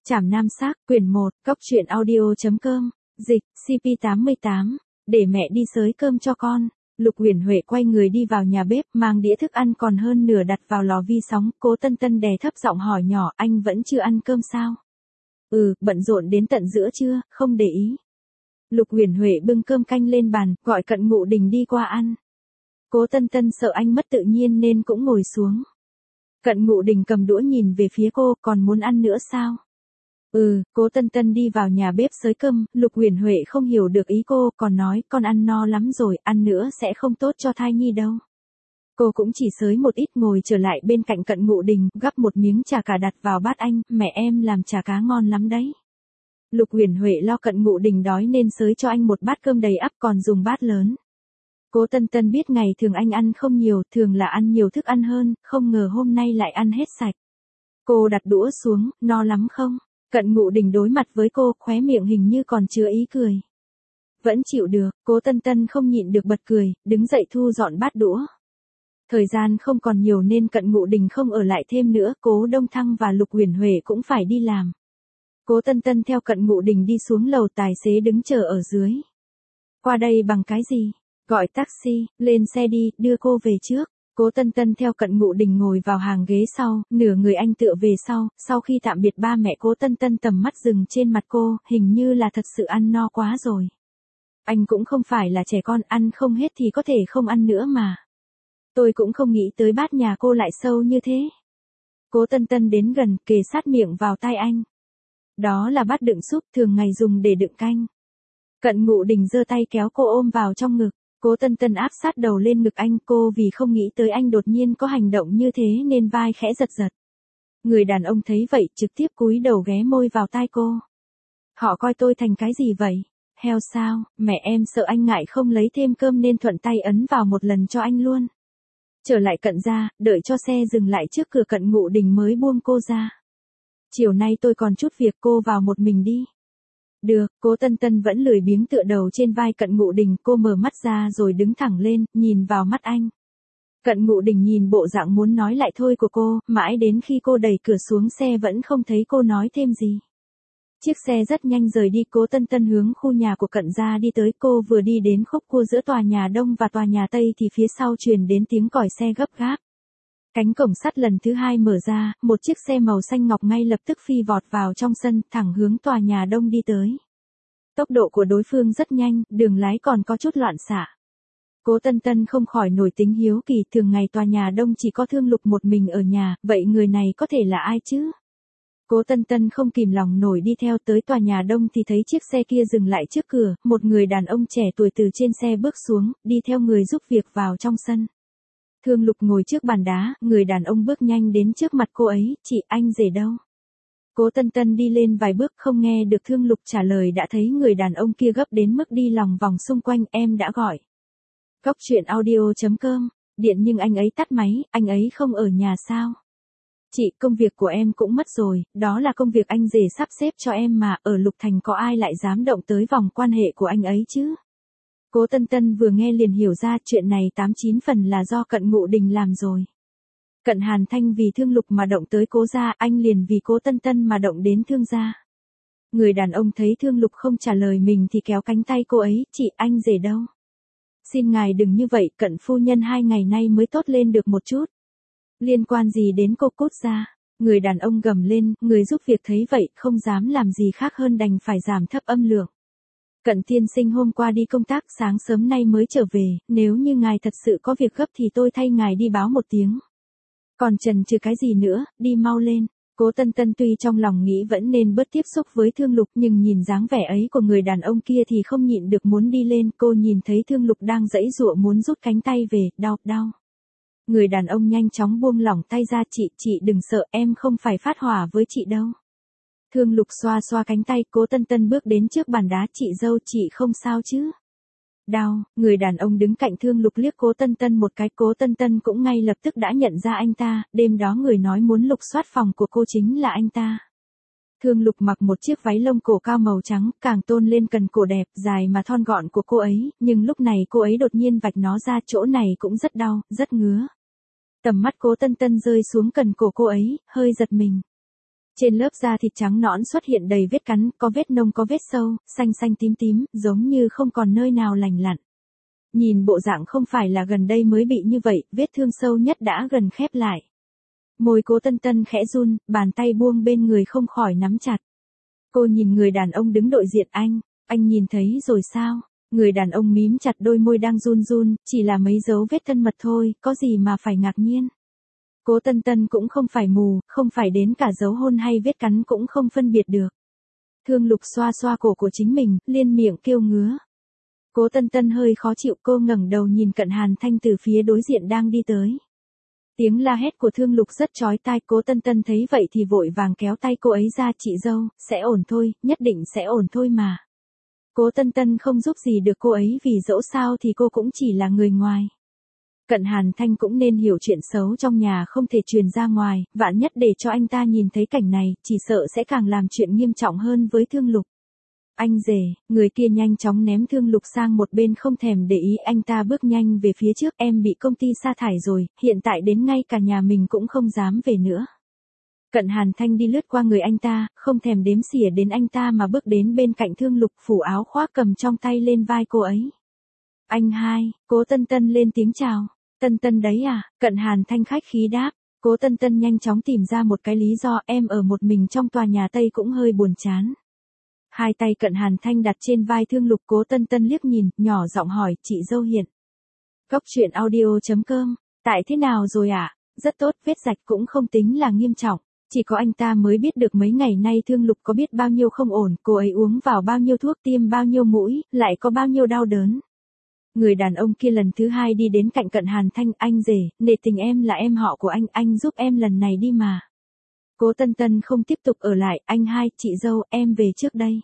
Trảm Nam Xác, quyển 1, Cóc truyện audio.com, dịch, CP88, để mẹ đi xới cơm cho con. Lục Uyển Huệ quay người đi vào nhà bếp, mang đĩa thức ăn còn hơn nửa đặt vào lò vi sóng, Cố Tân Tân đè thấp giọng hỏi nhỏ, anh vẫn chưa ăn cơm sao? Bận rộn đến tận giữa trưa, không để ý. Lục Uyển Huệ bưng cơm canh lên bàn, gọi Cận Ngụ Đình đi qua ăn. Cố Tân Tân sợ anh mất tự nhiên nên cũng ngồi xuống. Cận Ngụ Đình cầm đũa nhìn về phía cô, còn muốn ăn nữa sao? Cố Tân Tân đi vào nhà bếp xới cơm, Lục Uyển Huệ không hiểu được ý cô, còn nói, con ăn no lắm rồi, ăn nữa sẽ không tốt cho thai nhi đâu. Cô cũng chỉ xới một ít, ngồi trở lại bên cạnh Cận Ngụ Đình, gắp một miếng chả cá đặt vào bát anh, mẹ em làm chả cá ngon lắm đấy. Lục Uyển Huệ lo Cận Ngụ Đình đói nên xới cho anh một bát cơm đầy ắp, còn dùng bát lớn. Cố Tân Tân biết ngày thường anh ăn không nhiều, thường là ăn nhiều thức ăn hơn, không ngờ hôm nay lại ăn hết sạch. Cô đặt đũa xuống, no lắm không? Cận Ngụ Đình đối mặt với cô, khóe miệng hình như còn chứa ý cười. Vẫn chịu được, Cố Tân Tân không nhịn được bật cười, đứng dậy thu dọn bát đũa. Thời gian không còn nhiều nên Cận Ngụ Đình không ở lại thêm nữa, Cố Đông Thăng và Lục Uyển Huệ cũng phải đi làm. Cố Tân Tân theo Cận Ngụ Đình đi xuống lầu, tài xế đứng chờ ở dưới. Qua đây bằng cái gì? Gọi taxi, lên xe đi, đưa cô về trước. Cố Tân Tân theo Cận Ngụ Đình ngồi vào hàng ghế sau, nửa người anh tựa về sau khi tạm biệt ba mẹ Cố Tân Tân tầm mắt dừng trên mặt cô, hình như là thật sự ăn no quá rồi. Anh cũng không phải là trẻ con, ăn không hết thì có thể không ăn nữa mà. Tôi cũng không nghĩ tới bát nhà cô lại sâu như thế. Cố Tân Tân đến gần, kề sát miệng vào tai anh. Đó là bát đựng súp thường ngày dùng để đựng canh. Cận Ngụ Đình giơ tay kéo cô ôm vào trong ngực. Cố Tân Tân áp sát đầu lên ngực anh, cô vì không nghĩ tới anh đột nhiên có hành động như thế nên vai khẽ giật giật. Người đàn ông thấy vậy trực tiếp cúi đầu ghé môi vào tai cô. Họ coi tôi thành cái gì vậy? Heo sao? Mẹ em sợ anh ngại không lấy thêm cơm nên thuận tay ấn vào một lần cho anh luôn. Trở lại Cận gia, đợi cho xe dừng lại trước cửa, Cận Ngụ Đình mới buông cô ra. Chiều nay tôi còn chút việc, cô vào một mình đi. Được, Cố Tân Tân vẫn lười biếng tựa đầu trên vai Cận Ngụ Đình, cô mở mắt ra rồi đứng thẳng lên, nhìn vào mắt anh. Cận Ngụ Đình nhìn bộ dạng muốn nói lại thôi của cô, mãi đến khi cô đẩy cửa xuống xe vẫn không thấy cô nói thêm gì. Chiếc xe rất nhanh rời đi, Cố Tân Tân hướng khu nhà của Cận gia đi tới, cô vừa đi đến khúc cua giữa tòa nhà Đông và tòa nhà Tây thì phía sau truyền đến tiếng còi xe gấp gáp. Cánh cổng sắt lần thứ hai mở ra, một chiếc xe màu xanh ngọc ngay lập tức phi vọt vào trong sân, thẳng hướng tòa nhà Đông đi tới. Tốc độ của đối phương rất nhanh, đường lái còn có chút loạn xạ. Cố Tân Tân không khỏi nổi tính hiếu kỳ, thường ngày tòa nhà Đông chỉ có Thương Lục một mình ở nhà, vậy người này có thể là ai chứ? Cố Tân Tân không kìm lòng nổi đi theo tới tòa nhà Đông thì thấy chiếc xe kia dừng lại trước cửa, một người đàn ông trẻ tuổi từ trên xe bước xuống, đi theo người giúp việc vào trong sân. Thương Lục ngồi trước bàn đá, người đàn ông bước nhanh đến trước mặt cô ấy, chị, anh rể đâu? Cố Tân Tân đi lên vài bước không nghe được Thương Lục trả lời đã thấy người đàn ông kia gấp đến mức đi lòng vòng xung quanh, em đã gọi. Cóc truyện audio.com, điện nhưng anh ấy tắt máy, anh ấy không ở nhà sao? Chị, công việc của em cũng mất rồi, đó là công việc anh rể sắp xếp cho em mà, ở Lục Thành có ai lại dám động tới vòng quan hệ của anh ấy chứ? Cố Tân Tân vừa nghe liền hiểu ra chuyện này 89 phần là do Cận Ngụ Đình làm rồi. Cận Hàn Thanh vì Thương Lục mà động tới Cố gia, anh liền vì Cố Tân Tân mà động đến Thương gia. Người đàn ông thấy Thương Lục không trả lời mình thì kéo cánh tay cô ấy, chị, anh rể đâu? Xin ngài đừng như vậy, Cận phu nhân 2 ngày nay mới tốt lên được một chút. Liên quan gì đến cô cút ra? Người đàn ông gầm lên, người giúp việc thấy vậy không dám làm gì khác hơn đành phải giảm thấp âm lượng. Cận tiên sinh hôm qua đi công tác, sáng sớm nay mới trở về, nếu như ngài thật sự có việc gấp thì tôi thay ngài đi báo một tiếng. Còn chần chừ cái gì nữa, đi mau lên. Cố Tân Tân tuy trong lòng nghĩ vẫn nên bớt tiếp xúc với Thương Lục nhưng nhìn dáng vẻ ấy của người đàn ông kia thì không nhịn được muốn đi lên, cô nhìn thấy Thương Lục đang giãy giụa muốn rút cánh tay về, đau. Người đàn ông nhanh chóng buông lỏng tay ra, chị đừng sợ, em không phải phát hỏa với chị đâu. Thương Lục xoa xoa cánh tay, Cố Tân Tân bước đến trước bàn đá, chị dâu, chị không sao chứ? Đau, người đàn ông đứng cạnh Thương Lục liếc Cố Tân Tân một cái, Cố Tân Tân cũng ngay lập tức đã nhận ra anh ta, đêm đó người nói muốn lục soát phòng của cô chính là anh ta. Thương Lục mặc một chiếc váy lông cổ cao màu trắng, càng tôn lên cần cổ đẹp, dài mà thon gọn của cô ấy, nhưng lúc này cô ấy đột nhiên vạch nó ra, chỗ này cũng rất đau, rất ngứa. Tầm mắt Cố Tân Tân rơi xuống cần cổ cô ấy, hơi giật mình. Trên lớp da thịt trắng nõn xuất hiện đầy vết cắn, có vết nông có vết sâu, xanh xanh tím tím, giống như không còn nơi nào lành lặn. Nhìn bộ dạng không phải là gần đây mới bị như vậy, vết thương sâu nhất đã gần khép lại. Môi Cố Tân Tân khẽ run, bàn tay buông bên người không khỏi nắm chặt. Cô nhìn người đàn ông đứng đối diện anh nhìn thấy rồi sao? Người đàn ông mím chặt đôi môi đang run run, chỉ là mấy dấu vết thân mật thôi, có gì mà phải ngạc nhiên. Cố Tân Tân cũng không phải mù, không phải đến cả dấu hôn hay vết cắn cũng không phân biệt được. Thương Lục xoa xoa cổ của chính mình, liên miệng kêu ngứa. Cố Tân Tân hơi khó chịu, cô ngẩng đầu nhìn Cận Hàn Thanh từ phía đối diện đang đi tới. Tiếng la hét của Thương Lục rất chói tai, Cố Tân Tân thấy vậy thì vội vàng kéo tay cô ấy ra, chị dâu, sẽ ổn thôi, nhất định sẽ ổn thôi mà. Cố Tân Tân không giúp gì được cô ấy vì dẫu sao thì cô cũng chỉ là người ngoài. Cận Hàn Thanh cũng nên hiểu chuyện xấu trong nhà không thể truyền ra ngoài, vạn nhất để cho anh ta nhìn thấy cảnh này, chỉ sợ sẽ càng làm chuyện nghiêm trọng hơn với Thương Lục. Anh rể, người kia nhanh chóng ném Thương Lục sang một bên không thèm để ý, anh ta bước nhanh về phía trước, em bị công ty sa thải rồi, hiện tại đến ngay cả nhà mình cũng không dám về nữa. Cận Hàn Thanh đi lướt qua người anh ta, không thèm đếm xỉa đến anh ta mà bước đến bên cạnh Thương Lục, phủ áo khoác cầm trong tay lên vai cô ấy. Anh hai, Cố Tân Tân lên tiếng chào. Tân Tân đấy à? Cận Hàn Thanh khách khí đáp. Cố Tân Tân nhanh chóng tìm ra một cái lý do, em ở một mình trong tòa nhà Tây cũng hơi buồn chán. Hai tay Cận Hàn Thanh đặt trên vai Thương Lục, Cố Tân Tân liếc nhìn, nhỏ giọng hỏi, chị dâu hiện. Góc truyện audio.com, tại thế nào rồi ạ? Rất tốt, vết rạch cũng không tính là nghiêm trọng. Chỉ có anh ta mới biết được mấy ngày nay Thương Lục có biết bao nhiêu không ổn, cô ấy uống vào bao nhiêu thuốc, tiêm bao nhiêu mũi, lại có bao nhiêu đau đớn. Người đàn ông kia lần thứ hai đi đến cạnh Cận Hàn Thanh, anh rể, nể tình em là em họ của anh giúp em lần này đi mà. Cố Tân Tân không tiếp tục ở lại, anh hai, chị dâu, em về trước đây.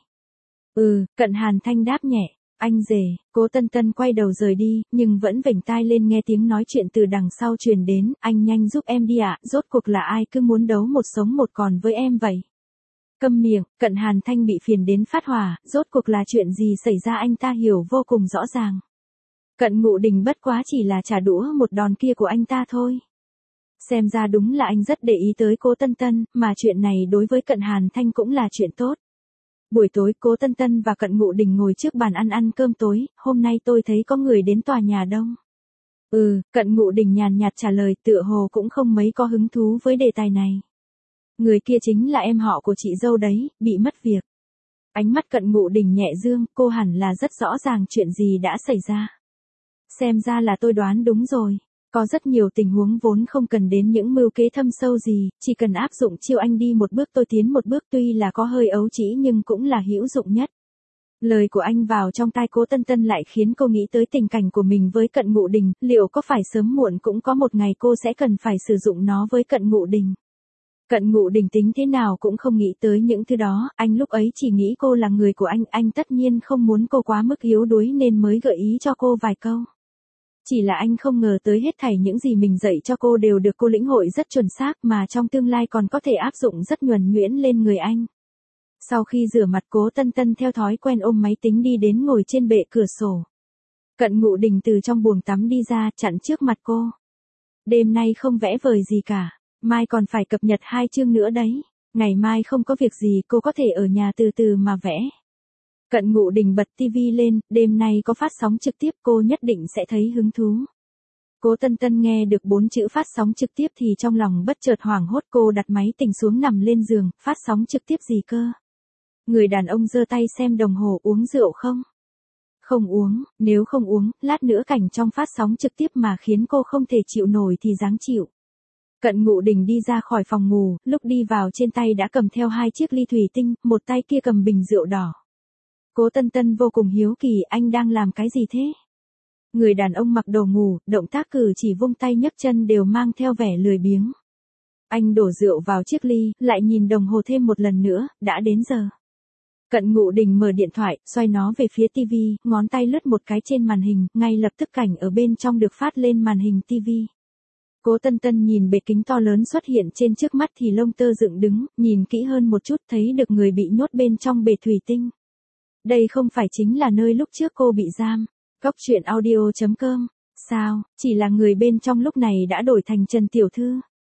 Cận Hàn Thanh đáp nhẹ, anh rể. Cố Tân Tân quay đầu rời đi, nhưng vẫn vểnh tai lên nghe tiếng nói chuyện từ đằng sau truyền đến, anh nhanh giúp em đi ạ, rốt cuộc là ai cứ muốn đấu một sống một còn với em vậy. Câm miệng, Cận Hàn Thanh bị phiền đến phát hỏa, rốt cuộc là chuyện gì xảy ra anh ta hiểu vô cùng rõ ràng. Cận Ngụ Đình bất quá chỉ là trả đũa một đòn kia của anh ta thôi. Xem ra đúng là anh rất để ý tới Cố Tân Tân, mà chuyện này đối với Cận Hàn Thanh cũng là chuyện tốt. Buổi tối Cố Tân Tân và Cận Ngụ Đình ngồi trước bàn ăn cơm tối, hôm nay tôi thấy có người đến tòa nhà đông. Cận Ngụ Đình nhàn nhạt trả lời, tựa hồ cũng không mấy có hứng thú với đề tài này. Người kia chính là em họ của chị dâu đấy, bị mất việc. Ánh mắt Cận Ngụ Đình nhẹ dương, cô hẳn là rất rõ ràng chuyện gì đã xảy ra. Xem ra là tôi đoán đúng rồi. Có rất nhiều tình huống vốn không cần đến những mưu kế thâm sâu gì, chỉ cần áp dụng chiêu anh đi một bước tôi tiến một bước, tuy là có hơi ấu trĩ nhưng cũng là hữu dụng nhất. Lời của anh vào trong tai Cố Tân Tân lại khiến cô nghĩ tới tình cảnh của mình với Cận Ngụ Đình, liệu có phải sớm muộn cũng có một ngày cô sẽ cần phải sử dụng nó với Cận Ngụ Đình. Cận Ngụ Đình tính thế nào cũng không nghĩ tới những thứ đó, anh lúc ấy chỉ nghĩ cô là người của anh tất nhiên không muốn cô quá mức yếu đuối nên mới gợi ý cho cô vài câu. Chỉ là anh không ngờ tới hết thảy những gì mình dạy cho cô đều được cô lĩnh hội rất chuẩn xác mà trong tương lai còn có thể áp dụng rất nhuần nhuyễn lên người anh. Sau khi rửa mặt Cố Tân Tân theo thói quen ôm máy tính đi đến ngồi trên bệ cửa sổ. Cận Ngụ Đình từ trong buồng tắm đi ra chặn trước mặt cô. Đêm nay không vẽ vời gì cả, mai còn phải cập nhật 2 chương nữa đấy. Ngày mai không có việc gì cô có thể ở nhà từ từ mà vẽ. Cận Ngụ Đình bật tivi lên, đêm nay có phát sóng trực tiếp cô nhất định sẽ thấy hứng thú. Cố Tân Tân nghe được 4 chữ phát sóng trực tiếp thì trong lòng bất chợt hoảng hốt, cô đặt máy tính xuống nằm lên giường, phát sóng trực tiếp gì cơ? Người đàn ông giơ tay xem đồng hồ, uống rượu không? Không uống, nếu không uống, lát nữa cảnh trong phát sóng trực tiếp mà khiến cô không thể chịu nổi thì dáng chịu. Cận Ngụ Đình đi ra khỏi phòng ngủ, lúc đi vào trên tay đã cầm theo 2 chiếc ly thủy tinh, một tay kia cầm bình rượu đỏ. Cố Tân Tân vô cùng hiếu kỳ, anh đang làm cái gì thế? Người đàn ông mặc đồ ngủ, động tác cử chỉ vung tay nhấc chân đều mang theo vẻ lười biếng. Anh đổ rượu vào chiếc ly, lại nhìn đồng hồ thêm một lần nữa, đã đến giờ. Cận Ngụ Đình mở điện thoại, xoay nó về phía tivi, ngón tay lướt một cái trên màn hình, ngay lập tức cảnh ở bên trong được phát lên màn hình tivi. Cố Tân Tân nhìn bệ kính to lớn xuất hiện trên trước mắt thì lông tơ dựng đứng, nhìn kỹ hơn một chút thấy được người bị nhốt bên trong bể thủy tinh. Đây không phải chính là nơi lúc trước cô bị giam. Góc truyện audio.com. Sao, chỉ là người bên trong lúc này đã đổi thành Trần Tiểu Thư.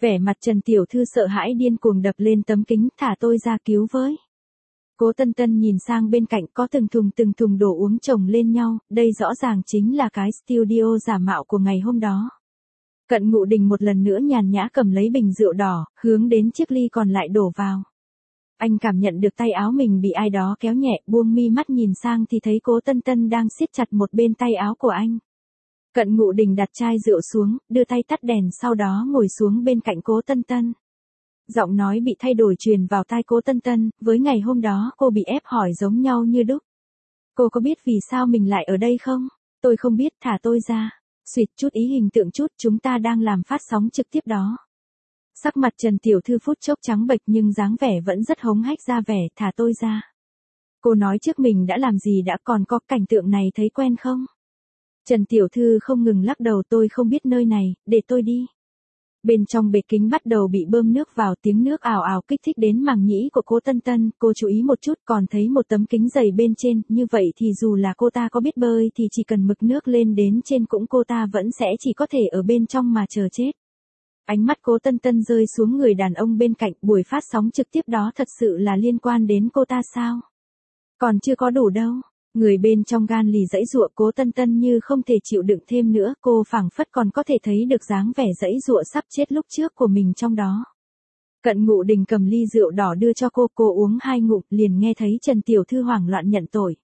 Vẻ mặt Trần Tiểu Thư sợ hãi điên cuồng đập lên tấm kính, thả tôi ra cứu với. Cố Tân Tân nhìn sang bên cạnh có từng thùng đồ uống chồng lên nhau, đây rõ ràng chính là cái studio giả mạo của ngày hôm đó. Cận Ngụ Đình một lần nữa nhàn nhã cầm lấy bình rượu đỏ, hướng đến chiếc ly còn lại đổ vào. Anh cảm nhận được tay áo mình bị ai đó kéo nhẹ, buông mi mắt nhìn sang thì thấy Cố Tân Tân đang siết chặt một bên tay áo của anh. Cận Ngụ Đình đặt chai rượu xuống, đưa tay tắt đèn sau đó ngồi xuống bên cạnh Cố Tân Tân. Giọng nói bị thay đổi truyền vào tai Cố Tân Tân, với ngày hôm đó cô bị ép hỏi giống nhau như đúc. Cô có biết vì sao mình lại ở đây không? Tôi không biết, thả tôi ra. Xuyệt chút ý hình tượng chút, chúng ta đang làm phát sóng trực tiếp đó. Sắc mặt Trần Tiểu Thư phút chốc trắng bệch nhưng dáng vẻ vẫn rất hống hách ra vẻ, thả tôi ra. Cô nói trước mình đã làm gì đã, còn có cảnh tượng này thấy quen không? Trần Tiểu Thư không ngừng lắc đầu, tôi không biết nơi này, để tôi đi. Bên trong bể kính bắt đầu bị bơm nước vào, tiếng nước ào ào kích thích đến màng nhĩ của Cố Tân Tân, cô chú ý một chút còn thấy một tấm kính dày bên trên, như vậy thì dù là cô ta có biết bơi thì chỉ cần mực nước lên đến trên cũng cô ta vẫn sẽ chỉ có thể ở bên trong mà chờ chết. Ánh mắt Cố Tân Tân rơi xuống người đàn ông bên cạnh, buổi phát sóng trực tiếp đó thật sự là liên quan đến cô ta sao? Còn chưa có đủ đâu. Người bên trong gan lì giãy giụa, Cố Tân Tân như không thể chịu đựng thêm nữa, cô phảng phất còn có thể thấy được dáng vẻ giãy giụa sắp chết lúc trước của mình trong đó. Cận Ngụ Đình cầm ly rượu đỏ đưa cho cô uống 2 ngụm, liền nghe thấy Trần Tiểu Thư hoảng loạn nhận tội.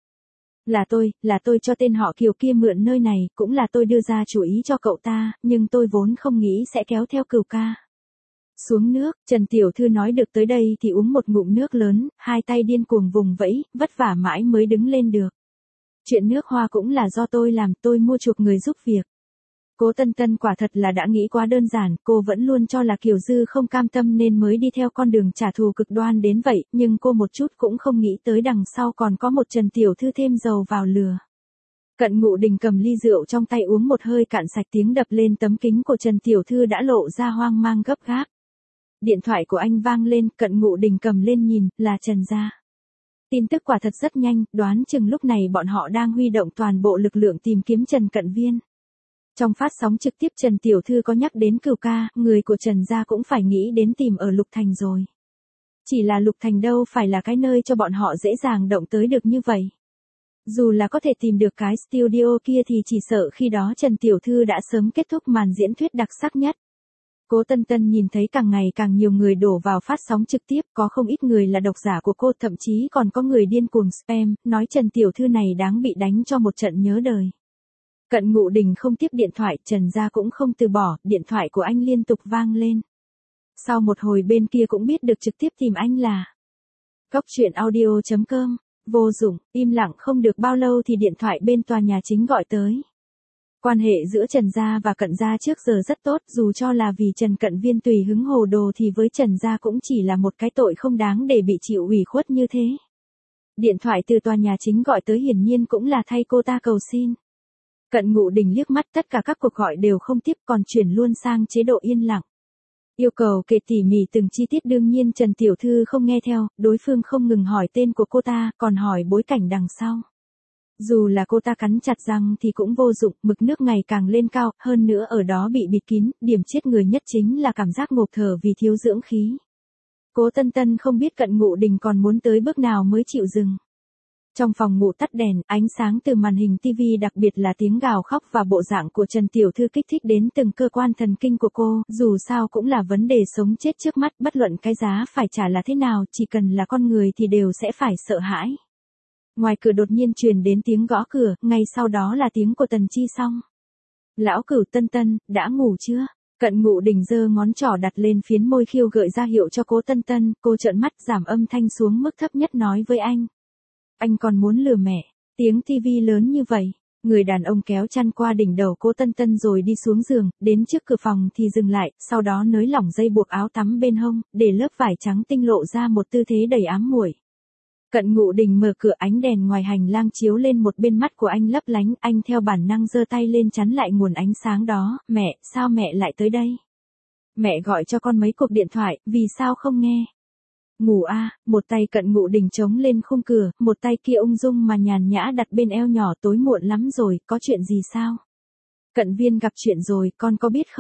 Là tôi cho tên họ Kiều kia mượn nơi này, cũng là tôi đưa ra chủ ý cho cậu ta, nhưng tôi vốn không nghĩ sẽ kéo theo Cửu ca. Xuống nước, Trần Tiểu Thư nói được tới đây thì uống một ngụm nước lớn, hai tay điên cuồng vùng vẫy, vất vả mãi mới đứng lên được. Chuyện nước hoa cũng là do tôi làm, tôi mua chuộc người giúp việc. Cố Tân Tân quả thật là đã nghĩ quá đơn giản, cô vẫn luôn cho là Kiều Dư không cam tâm nên mới đi theo con đường trả thù cực đoan đến vậy, nhưng cô một chút cũng không nghĩ tới đằng sau còn có một Trần Tiểu Thư thêm dầu vào lửa. Cận Ngụ Đình cầm ly rượu trong tay uống một hơi cạn sạch, tiếng đập lên tấm kính của Trần Tiểu Thư đã lộ ra hoang mang gấp gáp. Điện thoại của anh vang lên, Cận Ngụ Đình cầm lên nhìn, là Trần gia. Tin tức quả thật rất nhanh, đoán chừng lúc này bọn họ đang huy động toàn bộ lực lượng tìm kiếm Trần Cận Viên. Trong phát sóng trực tiếp Trần Tiểu Thư có nhắc đến Cửu ca, người của Trần gia cũng phải nghĩ đến tìm ở Lục Thành rồi. Chỉ là Lục Thành đâu phải là cái nơi cho bọn họ dễ dàng động tới được như vậy. Dù là có thể tìm được cái studio kia thì chỉ sợ khi đó Trần Tiểu Thư đã sớm kết thúc màn diễn thuyết đặc sắc nhất. Cố Tân Tân nhìn thấy càng ngày càng nhiều người đổ vào phát sóng trực tiếp, có không ít người là độc giả của cô, thậm chí còn có người điên cuồng spam, nói Trần Tiểu Thư này đáng bị đánh cho một trận nhớ đời. Cận Ngụ Đình không tiếp điện thoại, Trần gia cũng không từ bỏ, điện thoại của anh liên tục vang lên. Sau một hồi bên kia cũng biết được trực tiếp tìm anh là Coctruyện.audio.com, vô dụng, im lặng không được bao lâu thì điện thoại bên tòa nhà chính gọi tới. Quan hệ giữa Trần gia và Cận gia trước giờ rất tốt, dù cho là vì Trần Cận Viên tùy hứng hồ đồ thì với Trần gia cũng chỉ là một cái tội không đáng để bị chịu ủy khuất như thế. Điện thoại từ tòa nhà chính gọi tới hiển nhiên cũng là thay cô ta cầu xin. Cận Ngụ Đình liếc mắt, tất cả các cuộc gọi đều không tiếp, còn chuyển luôn sang chế độ yên lặng. Yêu cầu kể tỉ mỉ từng chi tiết, đương nhiên Trần Tiểu Thư không nghe theo, đối phương không ngừng hỏi tên của cô ta, còn hỏi bối cảnh đằng sau. Dù là cô ta cắn chặt răng thì cũng vô dụng, mực nước ngày càng lên cao, hơn nữa ở đó bị bịt kín, điểm chết người nhất chính là cảm giác ngộp thở vì thiếu dưỡng khí. Cố Tân Tân không biết Cận Ngụ Đình còn muốn tới bước nào mới chịu dừng. Trong phòng ngủ tắt đèn, ánh sáng từ màn hình TV đặc biệt là tiếng gào khóc và bộ dạng của Trần Tiểu Thư kích thích đến từng cơ quan thần kinh của cô, dù sao cũng là vấn đề sống chết trước mắt, bất luận cái giá phải trả là thế nào, chỉ cần là con người thì đều sẽ phải sợ hãi. Ngoài cửa đột nhiên truyền đến tiếng gõ cửa, ngay sau đó là tiếng của Tần Chi Song. Lão Cửu, Tân Tân, đã ngủ chưa? Cận Ngụ Đình giơ ngón trỏ đặt lên phiến môi khiêu gợi ra hiệu cho Cố Tân Tân, cô trợn mắt giảm âm thanh xuống mức thấp nhất nói với anh. Anh còn muốn lừa mẹ, tiếng tivi lớn như vậy. Người đàn ông kéo chăn qua đỉnh đầu Cố Tân Tân rồi đi xuống giường, đến trước cửa phòng thì dừng lại, sau đó nới lỏng dây buộc áo tắm bên hông, để lớp vải trắng tinh lộ ra một tư thế đầy ám muội. Cận Ngụ Đình mở cửa, ánh đèn ngoài hành lang chiếu lên một bên mắt của anh lấp lánh, anh theo bản năng giơ tay lên chắn lại nguồn ánh sáng đó, mẹ, sao mẹ lại tới đây? Mẹ gọi cho con mấy cuộc điện thoại, vì sao không nghe? Ngủ à, một tay Cận Ngụ Đình chống lên khung cửa, một tay kia ung dung mà nhàn nhã đặt bên eo nhỏ, tối muộn lắm rồi, có chuyện gì sao? Cận Viên gặp chuyện rồi, con có biết không?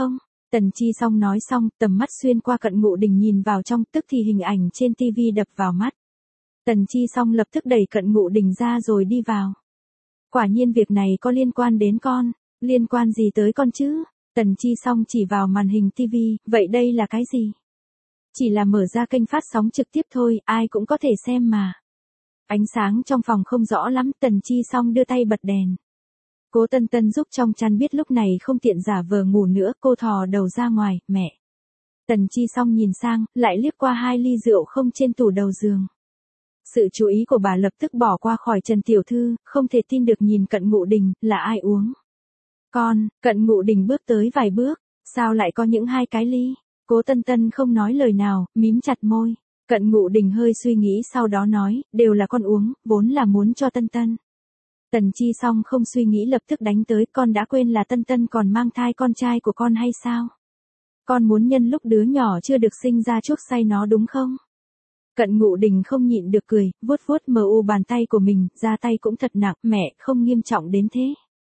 Tần Chi Song nói xong, tầm mắt xuyên qua Cận Ngụ Đình nhìn vào trong, tức thì hình ảnh trên TV đập vào mắt. Tần Chi Song lập tức đẩy Cận Ngụ Đình ra rồi đi vào. Quả nhiên việc này có liên quan đến con. Liên quan gì tới con chứ? Tần Chi Song chỉ vào màn hình TV, vậy đây là cái gì? Chỉ là mở ra kênh phát sóng trực tiếp thôi, ai cũng có thể xem mà. Ánh sáng trong phòng không rõ lắm, Tần Chi Song đưa tay bật đèn. Cố Tân Tân giúp trong chăn biết lúc này không tiện giả vờ ngủ nữa, cô thò đầu ra ngoài, mẹ. Tần Chi Song nhìn sang, lại liếc qua 2 ly rượu không trên tủ đầu giường. Sự chú ý của bà lập tức bỏ qua khỏi Trần Tiểu Thư, không thể tin được nhìn Cận Ngụ Đình, là ai uống? Con, Cận Ngụ Đình bước tới vài bước, sao lại có những 2 cái ly? Cố Tân Tân không nói lời nào, mím chặt môi. Cận Ngụ Đình hơi suy nghĩ sau đó nói, đều là con uống, vốn là muốn cho Tân Tân. Tần Chi Song không suy nghĩ lập tức đánh tới, con đã quên là Tân Tân còn mang thai con trai của con hay sao? Con muốn nhân lúc đứa nhỏ chưa được sinh ra chuốc say nó đúng không? Cận Ngụ Đình không nhịn được cười, vuốt vuốt mờ u bàn tay của mình, ra tay cũng thật nặng, mẹ, không nghiêm trọng đến thế.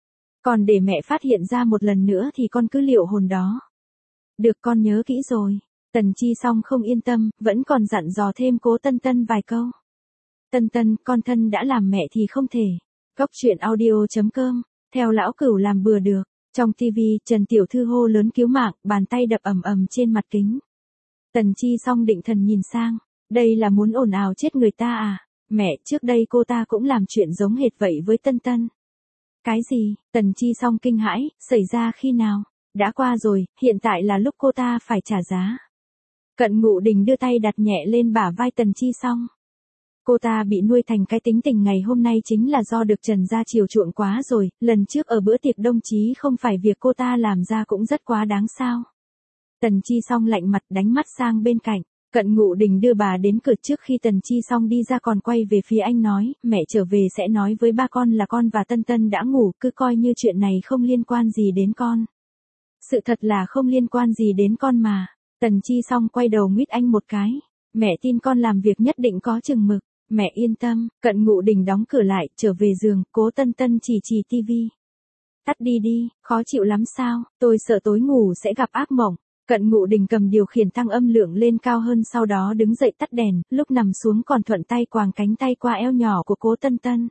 Còn để mẹ phát hiện ra một lần nữa thì con cứ liệu hồn đó. Được, con nhớ kỹ rồi. Tần Chi Song không yên tâm, vẫn còn dặn dò thêm Cố Tân Tân vài câu. Tân Tân, con thân đã làm mẹ thì không thể. Cóc truyện audio.com, theo lão cửu làm bừa được. Trong TV, Trần Tiểu Thư hô lớn cứu mạng, bàn tay đập ầm ầm trên mặt kính. Tần Chi Song định thần nhìn sang, đây là muốn ồn ào chết người ta à? Mẹ, trước đây cô ta cũng làm chuyện giống hệt vậy với Tân Tân. Cái gì? Tần Chi Song kinh hãi, xảy ra khi nào? Đã qua rồi, hiện tại là lúc cô ta phải trả giá. Cận Ngụ Đình đưa tay đặt nhẹ lên bả vai Tần Chi Song. Cô ta bị nuôi thành cái tính tình ngày hôm nay chính là do được Trần gia chiều chuộng quá rồi, lần trước ở bữa tiệc đồng chí không phải việc cô ta làm ra cũng rất quá đáng sao. Tần Chi Song lạnh mặt đánh mắt sang bên cạnh, Cận Ngụ Đình đưa bà đến cửa trước khi Tần Chi Song đi ra còn quay về phía anh nói, mẹ trở về sẽ nói với ba con là con và Tân Tân đã ngủ, cứ coi như chuyện này không liên quan gì đến con. Sự thật là không liên quan gì đến con mà. Tần Chi Song quay đầu nguyết anh một cái, mẹ tin con làm việc nhất định có chừng mực. Mẹ yên tâm. Cận Ngụ Đình đóng cửa lại, trở về giường, Cố Tân Tân chỉ tivi. Tắt đi đi, khó chịu lắm sao, tôi sợ tối ngủ sẽ gặp ác mộng. Cận Ngụ Đình cầm điều khiển tăng âm lượng lên cao hơn sau đó đứng dậy tắt đèn, lúc nằm xuống còn thuận tay quàng cánh tay qua eo nhỏ của Cố Tân Tân.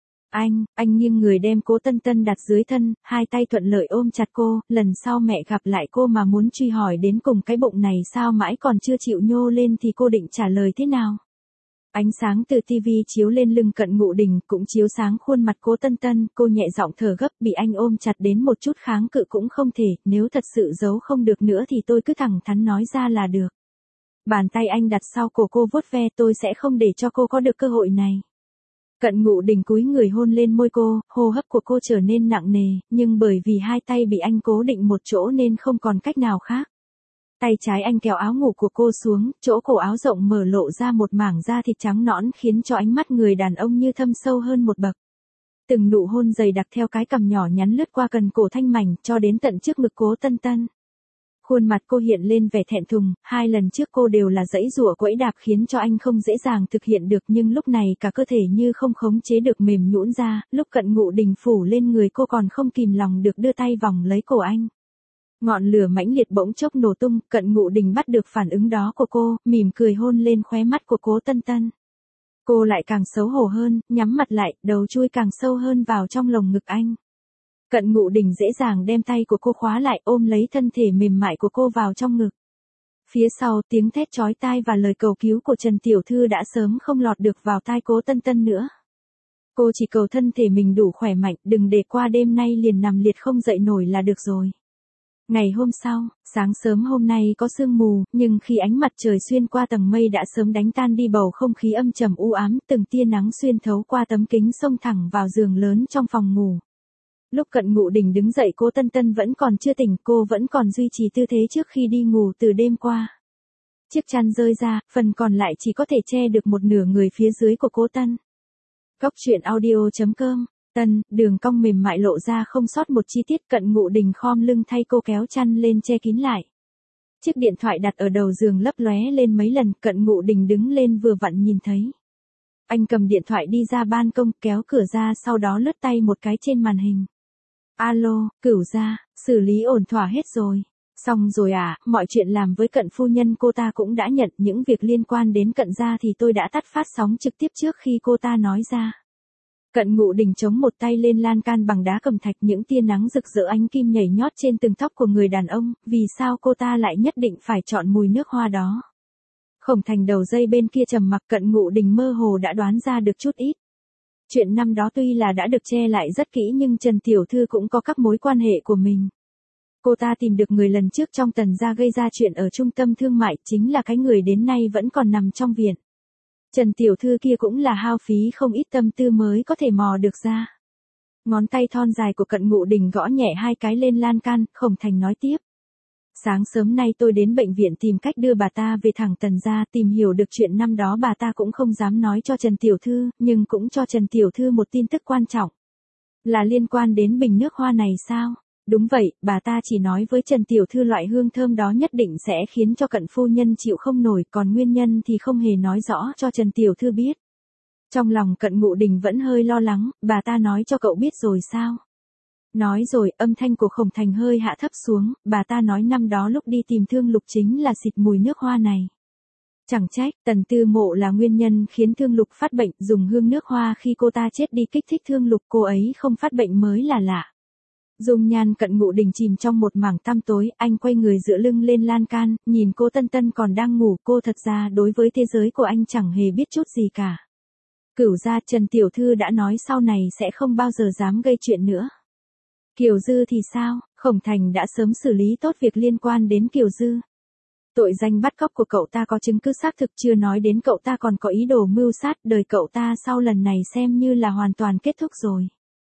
Anh nghiêng người đem Cố Tân Tân đặt dưới thân, 2 tay thuận lợi ôm chặt cô, lần sau mẹ gặp lại cô mà muốn truy hỏi đến cùng cái bụng này sao mãi còn chưa chịu nhô lên thì cô định trả lời thế nào? Ánh sáng từ TV chiếu lên lưng Cận Ngụ Đình, cũng chiếu sáng khuôn mặt Cố Tân Tân, cô nhẹ giọng thở gấp, bị anh ôm chặt đến một chút kháng cự cũng không thể, nếu thật sự giấu không được nữa thì tôi cứ thẳng thắn nói ra là được. Bàn tay anh đặt sau cổ cô vuốt ve, tôi sẽ không để cho cô có được cơ hội này. Cận Ngụ Đình cúi người hôn lên môi cô, hô hấp của cô trở nên nặng nề, nhưng bởi vì 2 tay bị anh cố định một chỗ nên không còn cách nào khác. Tay trái anh kéo áo ngủ của cô xuống, chỗ cổ áo rộng mở lộ ra một mảng da thịt trắng nõn khiến cho ánh mắt người đàn ông như thâm sâu hơn một bậc. Từng nụ hôn dày đặc theo cái cằm nhỏ nhắn lướt qua cần cổ thanh mảnh cho đến tận trước ngực Cố Tân Tân. Khuôn mặt cô hiện lên vẻ thẹn thùng, 2 lần trước cô đều là giãy giụa quẫy đạp khiến cho anh không dễ dàng thực hiện được nhưng lúc này cả cơ thể như không khống chế được mềm nhũn ra, lúc Cận Ngụ Đình phủ lên người cô còn không kìm lòng được đưa tay vòng lấy cổ anh. Ngọn lửa mãnh liệt bỗng chốc nổ tung, Cận Ngụ Đình bắt được phản ứng đó của cô, mỉm cười hôn lên khóe mắt của Cố Tân Tân. Cô lại càng xấu hổ hơn, nhắm mặt lại, đầu chui càng sâu hơn vào trong lồng ngực anh. Cận Ngụ Đình dễ dàng đem tay của cô khóa lại, ôm lấy thân thể mềm mại của cô vào trong ngực. Phía sau tiếng thét chói tai và lời cầu cứu của Trần Tiểu Thư đã sớm không lọt được vào tai Cố Tân Tân nữa. Cô chỉ cầu thân thể mình đủ khỏe mạnh, đừng để qua đêm nay liền nằm liệt không dậy nổi là được rồi. Ngày hôm sau, sáng sớm hôm nay có sương mù, nhưng khi ánh mặt trời xuyên qua tầng mây đã sớm đánh tan đi bầu không khí âm trầm u ám, từng tia nắng xuyên thấu qua tấm kính xông thẳng vào giường lớn trong phòng ngủ. Lúc Cận Ngụ Đình đứng dậy Cố Tân Tân vẫn còn chưa tỉnh, cô vẫn còn duy trì tư thế trước khi đi ngủ từ đêm qua. Chiếc chăn rơi ra, phần còn lại chỉ có thể che được một nửa người phía dưới của Cố Tân. Cóc truyện audio.com. Đường cong mềm mại lộ ra không sót một chi tiết. Cận Ngụ Đình khom lưng thay cô kéo chăn lên che kín lại. Chiếc điện thoại đặt ở đầu giường lấp lóe lên mấy lần, Cận Ngụ Đình đứng lên vừa vặn nhìn thấy. Anh cầm điện thoại đi ra ban công, kéo cửa ra sau đó lướt tay một cái trên màn hình. Alo, Cửu gia, xử lý ổn thỏa hết rồi. Xong rồi à, mọi chuyện làm với Cận phu nhân cô ta cũng đã nhận, những việc liên quan đến Cận gia thì tôi đã tắt phát sóng trực tiếp trước khi cô ta nói ra. Cận Ngụ Đình chống một tay lên lan can bằng đá cẩm thạch, những tia nắng rực rỡ ánh kim nhảy nhót trên từng tóc của người đàn ông, vì sao cô ta lại nhất định phải chọn mùi nước hoa đó? Khổng Thành đầu dây bên kia trầm mặc, Cận Ngụ Đình mơ hồ đã đoán ra được chút ít. Chuyện năm đó tuy là đã được che lại rất kỹ nhưng Trần Tiểu Thư cũng có các mối quan hệ của mình. Cô ta tìm được người lần trước trong Tần gia gây ra chuyện ở trung tâm thương mại, chính là cái người đến nay vẫn còn nằm trong viện. Trần Tiểu Thư kia cũng là hao phí không ít tâm tư mới có thể mò được ra. Ngón tay thon dài của Cận Ngụ Đình gõ nhẹ 2 cái lên lan can, Khổng Thành nói tiếp. Sáng sớm nay tôi đến bệnh viện tìm cách đưa bà ta về thẳng Tần gia, tìm hiểu được chuyện năm đó bà ta cũng không dám nói cho Trần Tiểu Thư, nhưng cũng cho Trần Tiểu Thư một tin tức quan trọng. Là liên quan đến bình nước hoa này sao? Đúng vậy, bà ta chỉ nói với Trần Tiểu Thư loại hương thơm đó nhất định sẽ khiến cho Cận phu nhân chịu không nổi, còn nguyên nhân thì không hề nói rõ cho Trần Tiểu Thư biết. Trong lòng Cận Ngụ Đình vẫn hơi lo lắng, bà ta nói cho cậu biết rồi sao? Nói rồi, âm thanh của Khổng Thành hơi hạ thấp xuống, bà ta nói năm đó lúc đi tìm Thương Lục chính là xịt mùi nước hoa này. Chẳng trách, Tần Tư Mộ là nguyên nhân khiến Thương Lục phát bệnh, dùng hương nước hoa khi cô ta chết đi kích thích Thương Lục, cô ấy không phát bệnh mới là lạ. Dung nhan Cận Ngụ Đình chìm trong một mảng tăm tối, anh quay người dựa lưng lên lan can, nhìn cô Tân Tân còn đang ngủ, cô thật ra đối với thế giới của anh chẳng hề biết chút gì cả. Cửu gia, Trần Tiểu Thư đã nói sau này sẽ không bao giờ dám gây chuyện nữa. Kiều Dư thì sao? Khổng Thành đã sớm xử lý tốt việc liên quan đến Kiều Dư. Tội danh bắt cóc của cậu ta có chứng cứ xác thực, chưa nói đến cậu ta còn có ý đồ mưu sát, đời cậu ta sau lần này xem như là hoàn toàn kết thúc rồi.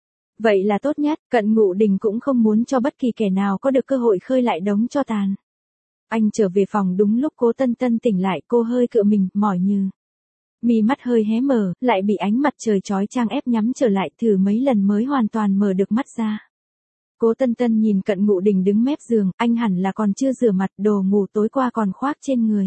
Vậy là tốt nhất, Cận Ngụ Đình cũng không muốn cho bất kỳ kẻ nào có được cơ hội khơi lại đống tro tàn. Anh trở về phòng đúng lúc Cố Tân Tân tỉnh lại, cô hơi cựa mình, mỏi như. Mí mắt hơi hé mở, lại bị ánh mặt trời chói chang ép nhắm trở lại, thử mấy lần mới hoàn toàn mở được mắt ra. Cố Tân Tân nhìn Cận Ngụ Đình đứng mép giường, anh hẳn là còn chưa rửa mặt, đồ ngủ tối qua còn khoác trên người.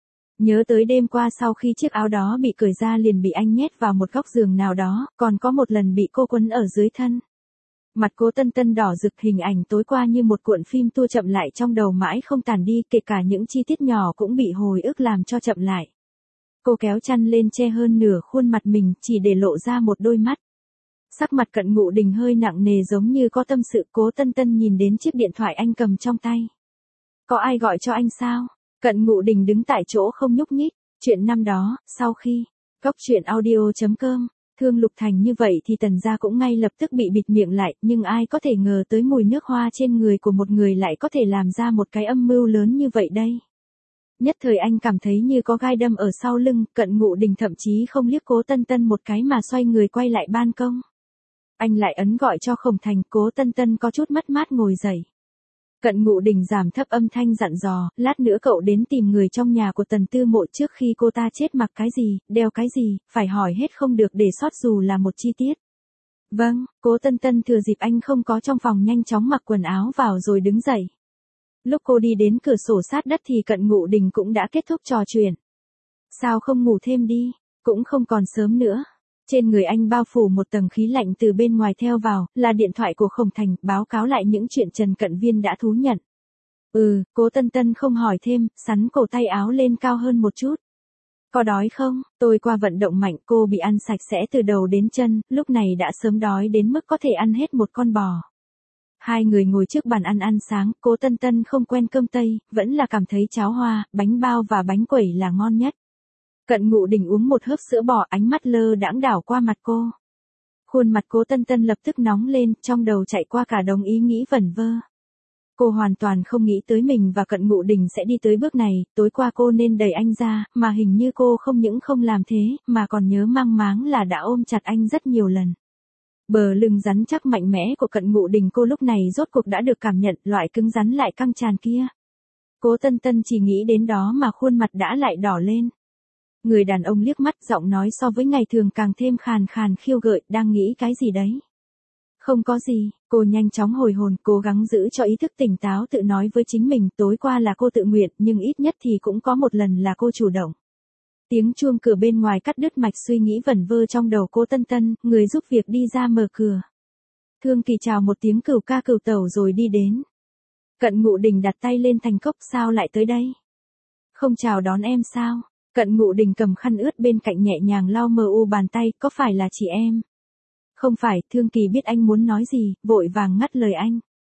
Nhớ tới đêm qua sau khi chiếc áo đó bị cởi ra liền bị anh nhét vào một góc giường nào đó, còn có một lần bị cô quấn ở dưới thân. Mặt Cố Tân Tân đỏ rực, hình ảnh tối qua như một cuộn phim tua chậm lại trong đầu mãi không tàn đi, kể cả những chi tiết nhỏ cũng bị hồi ức làm cho chậm lại. Cô kéo chăn lên che hơn nửa khuôn mặt mình, chỉ để lộ ra một đôi mắt. Sắc mặt Cận Ngụ Đình hơi nặng nề giống như có tâm sự. Cố Tân Tân nhìn đến chiếc điện thoại anh cầm trong tay. Có ai gọi cho anh sao? Cận Ngụ Đình đứng tại chỗ không nhúc nhích. Chuyện năm đó, sau khi Cóc Truyện Audio.com, Thương Lục thành như vậy thì Tần gia cũng ngay lập tức bị bịt miệng lại, nhưng ai có thể ngờ tới mùi nước hoa trên người của một người lại có thể làm ra một cái âm mưu lớn như vậy đây. Nhất thời anh cảm thấy như có gai đâm ở sau lưng, Cận Ngụ Đình thậm chí không liếc Cố Tân Tân một cái mà xoay người quay lại ban công. Anh lại ấn gọi cho Khổng Thành, Cố Tân Tân có chút mất mát ngồi dậy. Cận Ngụ Đình giảm thấp âm thanh dặn dò, lát nữa cậu đến tìm người trong nhà của Tần Tư Mộ trước khi cô ta chết, mặc cái gì, đeo cái gì, phải hỏi hết không được để sót dù là một chi tiết. Vâng, Cố Tân Tân thừa dịp anh không có trong phòng nhanh chóng mặc quần áo vào rồi đứng dậy. Lúc cô đi đến cửa sổ sát đất thì Cận Ngụ Đình cũng đã kết thúc trò chuyện. Sao không ngủ thêm đi, cũng không còn sớm nữa. Trên người anh bao phủ một tầng khí lạnh, từ bên ngoài theo vào, là điện thoại của Khổng Thành, báo cáo lại những chuyện Trần Cận Viên đã thú nhận. Cố Tân Tân không hỏi thêm, sắn cổ tay áo lên cao hơn một chút. Có đói không? Tôi qua vận động mạnh, cô bị ăn sạch sẽ từ đầu đến chân, lúc này đã sớm đói đến mức có thể ăn hết một con bò. Hai người ngồi trước bàn ăn sáng, Cố Tân Tân không quen cơm Tây, vẫn là cảm thấy cháo hoa, bánh bao và bánh quẩy là ngon nhất. Cận Ngụ Đình uống một hớp sữa bò, ánh mắt lơ đãng đảo qua mặt cô. Khuôn mặt Cố Tân Tân lập tức nóng lên, trong đầu chạy qua cả đống ý nghĩ vẩn vơ. Cô hoàn toàn không nghĩ tới mình và Cận Ngụ Đình sẽ đi tới bước này, tối qua cô nên đẩy anh ra, mà hình như cô không những không làm thế, mà còn nhớ mang máng là đã ôm chặt anh rất nhiều lần. Bờ lưng rắn chắc mạnh mẽ của Cận Ngụ Đình cô lúc này rốt cuộc đã được cảm nhận, loại cứng rắn lại căng tràn kia. Cố Tân Tân chỉ nghĩ đến đó mà khuôn mặt đã lại đỏ lên. Người đàn ông liếc mắt, giọng nói so với ngày thường càng thêm khàn khàn khiêu gợi, đang nghĩ cái gì đấy? Không có gì, cô nhanh chóng hồi hồn, cố gắng giữ cho ý thức tỉnh táo, tự nói với chính mình, tối qua là cô tự nguyện, nhưng ít nhất thì cũng có một lần là cô chủ động. Tiếng chuông cửa bên ngoài cắt đứt mạch suy nghĩ vẩn vơ trong đầu Cố Tân Tân, người giúp việc đi ra mở cửa. Thương Kỳ chào một tiếng cửu ca cửu tẩu rồi đi đến. Cận Ngụ Đình đặt tay lên thành cốc, sao lại tới đây? Không chào đón em sao? Cận Ngụ Đình cầm khăn ướt bên cạnh nhẹ nhàng lau mờ u bàn tay, có phải là chị em? Không phải, Thương Kỳ biết anh muốn nói gì, vội vàng ngắt lời anh.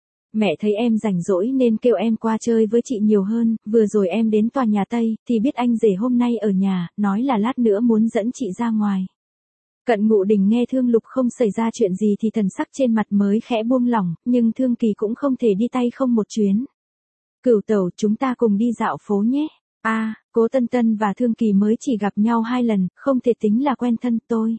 Mẹ thấy em rảnh rỗi nên kêu em qua chơi với chị nhiều hơn, vừa rồi em đến tòa nhà Tây, thì biết anh rể hôm nay ở nhà, nói là lát nữa muốn dẫn chị ra ngoài. Cận Ngụ Đình nghe Thương Lục không xảy ra chuyện gì thì thần sắc trên mặt mới khẽ buông lỏng, nhưng Thương Kỳ cũng không thể đi tay không một chuyến. Cửu tẩu, chúng ta cùng đi dạo phố nhé. Cố Tân Tân và Thương Kỳ mới chỉ gặp nhau 2 lần, không thể tính là quen thân tôi.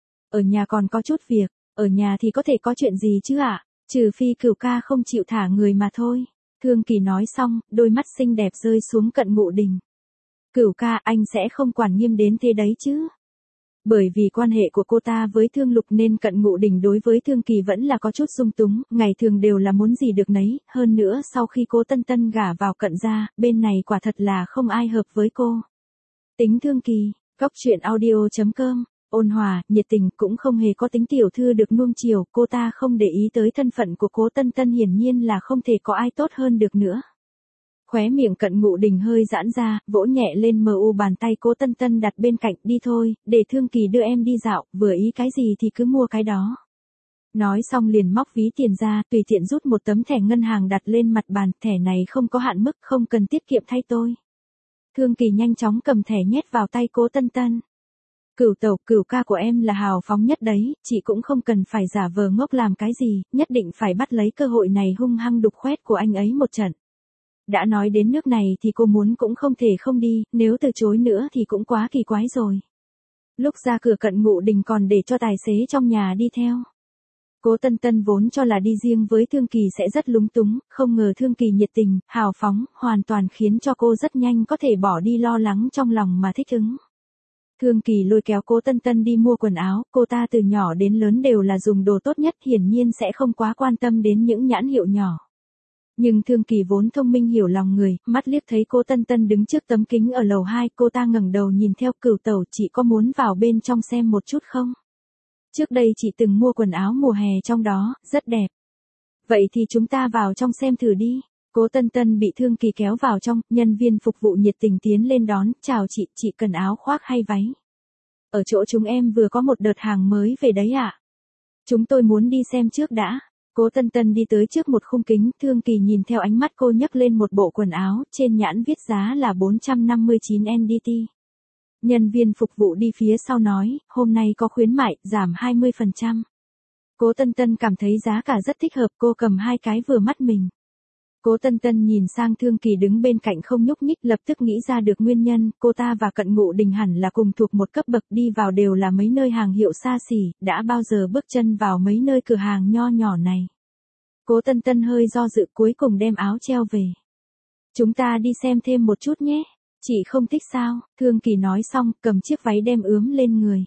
Ở nhà còn có chút việc, ở nhà thì có thể có chuyện gì chứ ạ? Trừ phi Cửu ca không chịu thả người mà thôi. Thương Kỳ nói xong, đôi mắt xinh đẹp rơi xuống Cận Ngụ Đình. Cửu ca, anh sẽ không quản nghiêm đến thế đấy chứ? Bởi vì quan hệ của cô ta với Thương Lục nên Cận Ngụ Đình đối với Thương Kỳ vẫn là có chút dung túng, ngày thường đều là muốn gì được nấy, hơn nữa sau khi Cố Tân Tân gả vào Cận gia, bên này quả thật là không ai hợp với cô. Tính Thương Kỳ, Cóc Truyện Audio.com, ôn hòa, nhiệt tình, cũng không hề có tính tiểu thư được nuông chiều, cô ta không để ý tới thân phận của Cố Tân Tân, hiển nhiên là không thể có ai tốt hơn được nữa. Khóe miệng Cận Ngụ Đình hơi giãn ra, vỗ nhẹ lên mờ u bàn tay Cố Tân Tân đặt bên cạnh, đi thôi, để Thương Kỳ đưa em đi dạo, vừa ý cái gì thì cứ mua cái đó. Nói xong liền móc ví tiền ra, tùy tiện rút một tấm thẻ ngân hàng đặt lên mặt bàn, thẻ này không có hạn mức, không cần tiết kiệm thay tôi. Thương Kỳ nhanh chóng cầm thẻ nhét vào tay Cố Tân Tân. Cửu tẩu, Cửu ca của em là hào phóng nhất đấy, chị cũng không cần phải giả vờ ngốc làm cái gì, nhất định phải bắt lấy cơ hội này hung hăng đục khoét của anh ấy một trận. Đã nói đến nước này thì cô muốn cũng không thể không đi, nếu từ chối nữa thì cũng quá kỳ quái rồi. Lúc ra cửa Cận Ngụ Đình còn để cho tài xế trong nhà đi theo. Cố Tân Tân vốn cho là đi riêng với Thương Kỳ sẽ rất lúng túng, không ngờ Thương Kỳ nhiệt tình, hào phóng, hoàn toàn khiến cho cô rất nhanh có thể bỏ đi lo lắng trong lòng mà thích ứng. Thương Kỳ lôi kéo Cố Tân Tân đi mua quần áo, cô ta từ nhỏ đến lớn đều là dùng đồ tốt nhất, hiển nhiên sẽ không quá quan tâm đến những nhãn hiệu nhỏ. Nhưng Thương Kỳ vốn thông minh hiểu lòng người, mắt liếc thấy Cố Tân Tân đứng trước tấm kính ở lầu 2, cô ta ngẩng đầu nhìn theo. Cửu tẩu, chị có muốn vào bên trong xem một chút không? Trước đây chị từng mua quần áo mùa hè trong đó, rất đẹp. Vậy thì chúng ta vào trong xem thử đi. Cố Tân Tân bị Thương Kỳ kéo vào trong, nhân viên phục vụ nhiệt tình tiến lên đón, chào chị cần áo khoác hay váy? Ở chỗ chúng em vừa có một đợt hàng mới về đấy ạ. Chúng tôi muốn đi xem trước đã. Cố Tân Tân đi tới trước một khung kính, Thương Kỳ nhìn theo ánh mắt cô nhấc lên một bộ quần áo, trên nhãn viết giá là 459 NDT. Nhân viên phục vụ đi phía sau nói, hôm nay có khuyến mại, giảm 20%. Cố Tân Tân cảm thấy giá cả rất thích hợp, cô cầm 2 cái vừa mắt mình. Cố Tân Tân nhìn sang Thương Kỳ đứng bên cạnh không nhúc nhích, lập tức nghĩ ra được nguyên nhân, cô ta và Cận Ngụ Đình hẳn là cùng thuộc một cấp bậc, đi vào đều là mấy nơi hàng hiệu xa xỉ, đã bao giờ bước chân vào mấy nơi cửa hàng nho nhỏ này. Cố Tân Tân hơi do dự, cuối cùng đem áo treo về. Chúng ta đi xem thêm một chút nhé. Chị không thích sao? Thương Kỳ nói xong, cầm chiếc váy đem ướm lên người.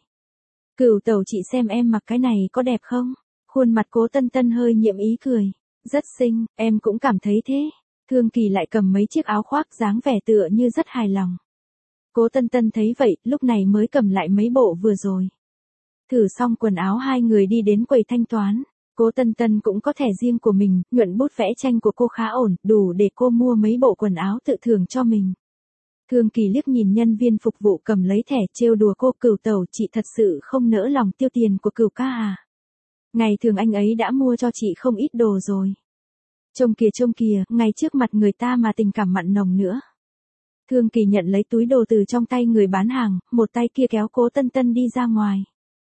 Cửu tẩu, chị xem em mặc cái này có đẹp không? Khuôn mặt Cố Tân Tân hơi nhiệm ý cười. Rất xinh, em cũng cảm thấy thế. Thương Kỳ lại cầm mấy chiếc áo khoác dáng vẻ tựa như rất hài lòng. Cố Tân Tân thấy vậy, lúc này mới cầm lại mấy bộ vừa rồi. Thử xong quần áo, hai người đi đến quầy thanh toán. Cố Tân Tân cũng có thẻ riêng của mình, nhuận bút vẽ tranh của cô khá ổn, đủ để cô mua mấy bộ quần áo tự thưởng cho mình. Thương Kỳ liếc nhìn nhân viên phục vụ cầm lấy thẻ, trêu đùa cô. Cửu tẩu, chị thật sự không nỡ lòng tiêu tiền của Cửu ca à? Ngày thường anh ấy đã mua cho chị không ít đồ rồi. Trông kìa, ngay trước mặt người ta mà tình cảm mặn nồng nữa. Thương Kỳ nhận lấy túi đồ từ trong tay người bán hàng, một tay kia kéo Cố Tân Tân đi ra ngoài.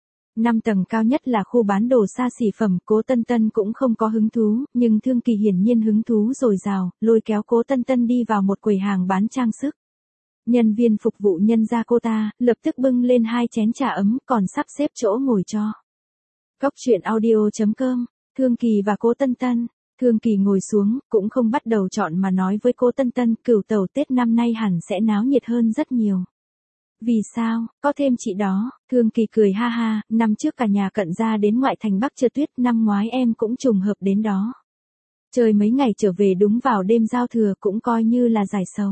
5 tầng cao nhất là khu bán đồ xa xỉ phẩm, Cố Tân Tân cũng không có hứng thú, nhưng Thương Kỳ hiển nhiên hứng thú dồi dào, lôi kéo Cố Tân Tân đi vào một quầy hàng bán trang sức. Nhân viên phục vụ nhận ra cô ta, lập tức bưng lên 2 chén trà ấm, còn sắp xếp chỗ ngồi cho. Cóc Truyện Audio.com, Thương Kỳ và Cố Tân Tân. Thương Kỳ ngồi xuống, cũng không bắt đầu chọn mà nói với Cố Tân Tân, Cửu tẩu, Tết năm nay hẳn sẽ náo nhiệt hơn rất nhiều. Vì sao, có thêm chị đó? Thương Kỳ cười ha ha, năm trước cả nhà Cận gia đến ngoại thành Bắc trượt tuyết, năm ngoái em cũng trùng hợp đến đó. Chơi mấy ngày trở về đúng vào đêm giao thừa, cũng coi như là giải sầu.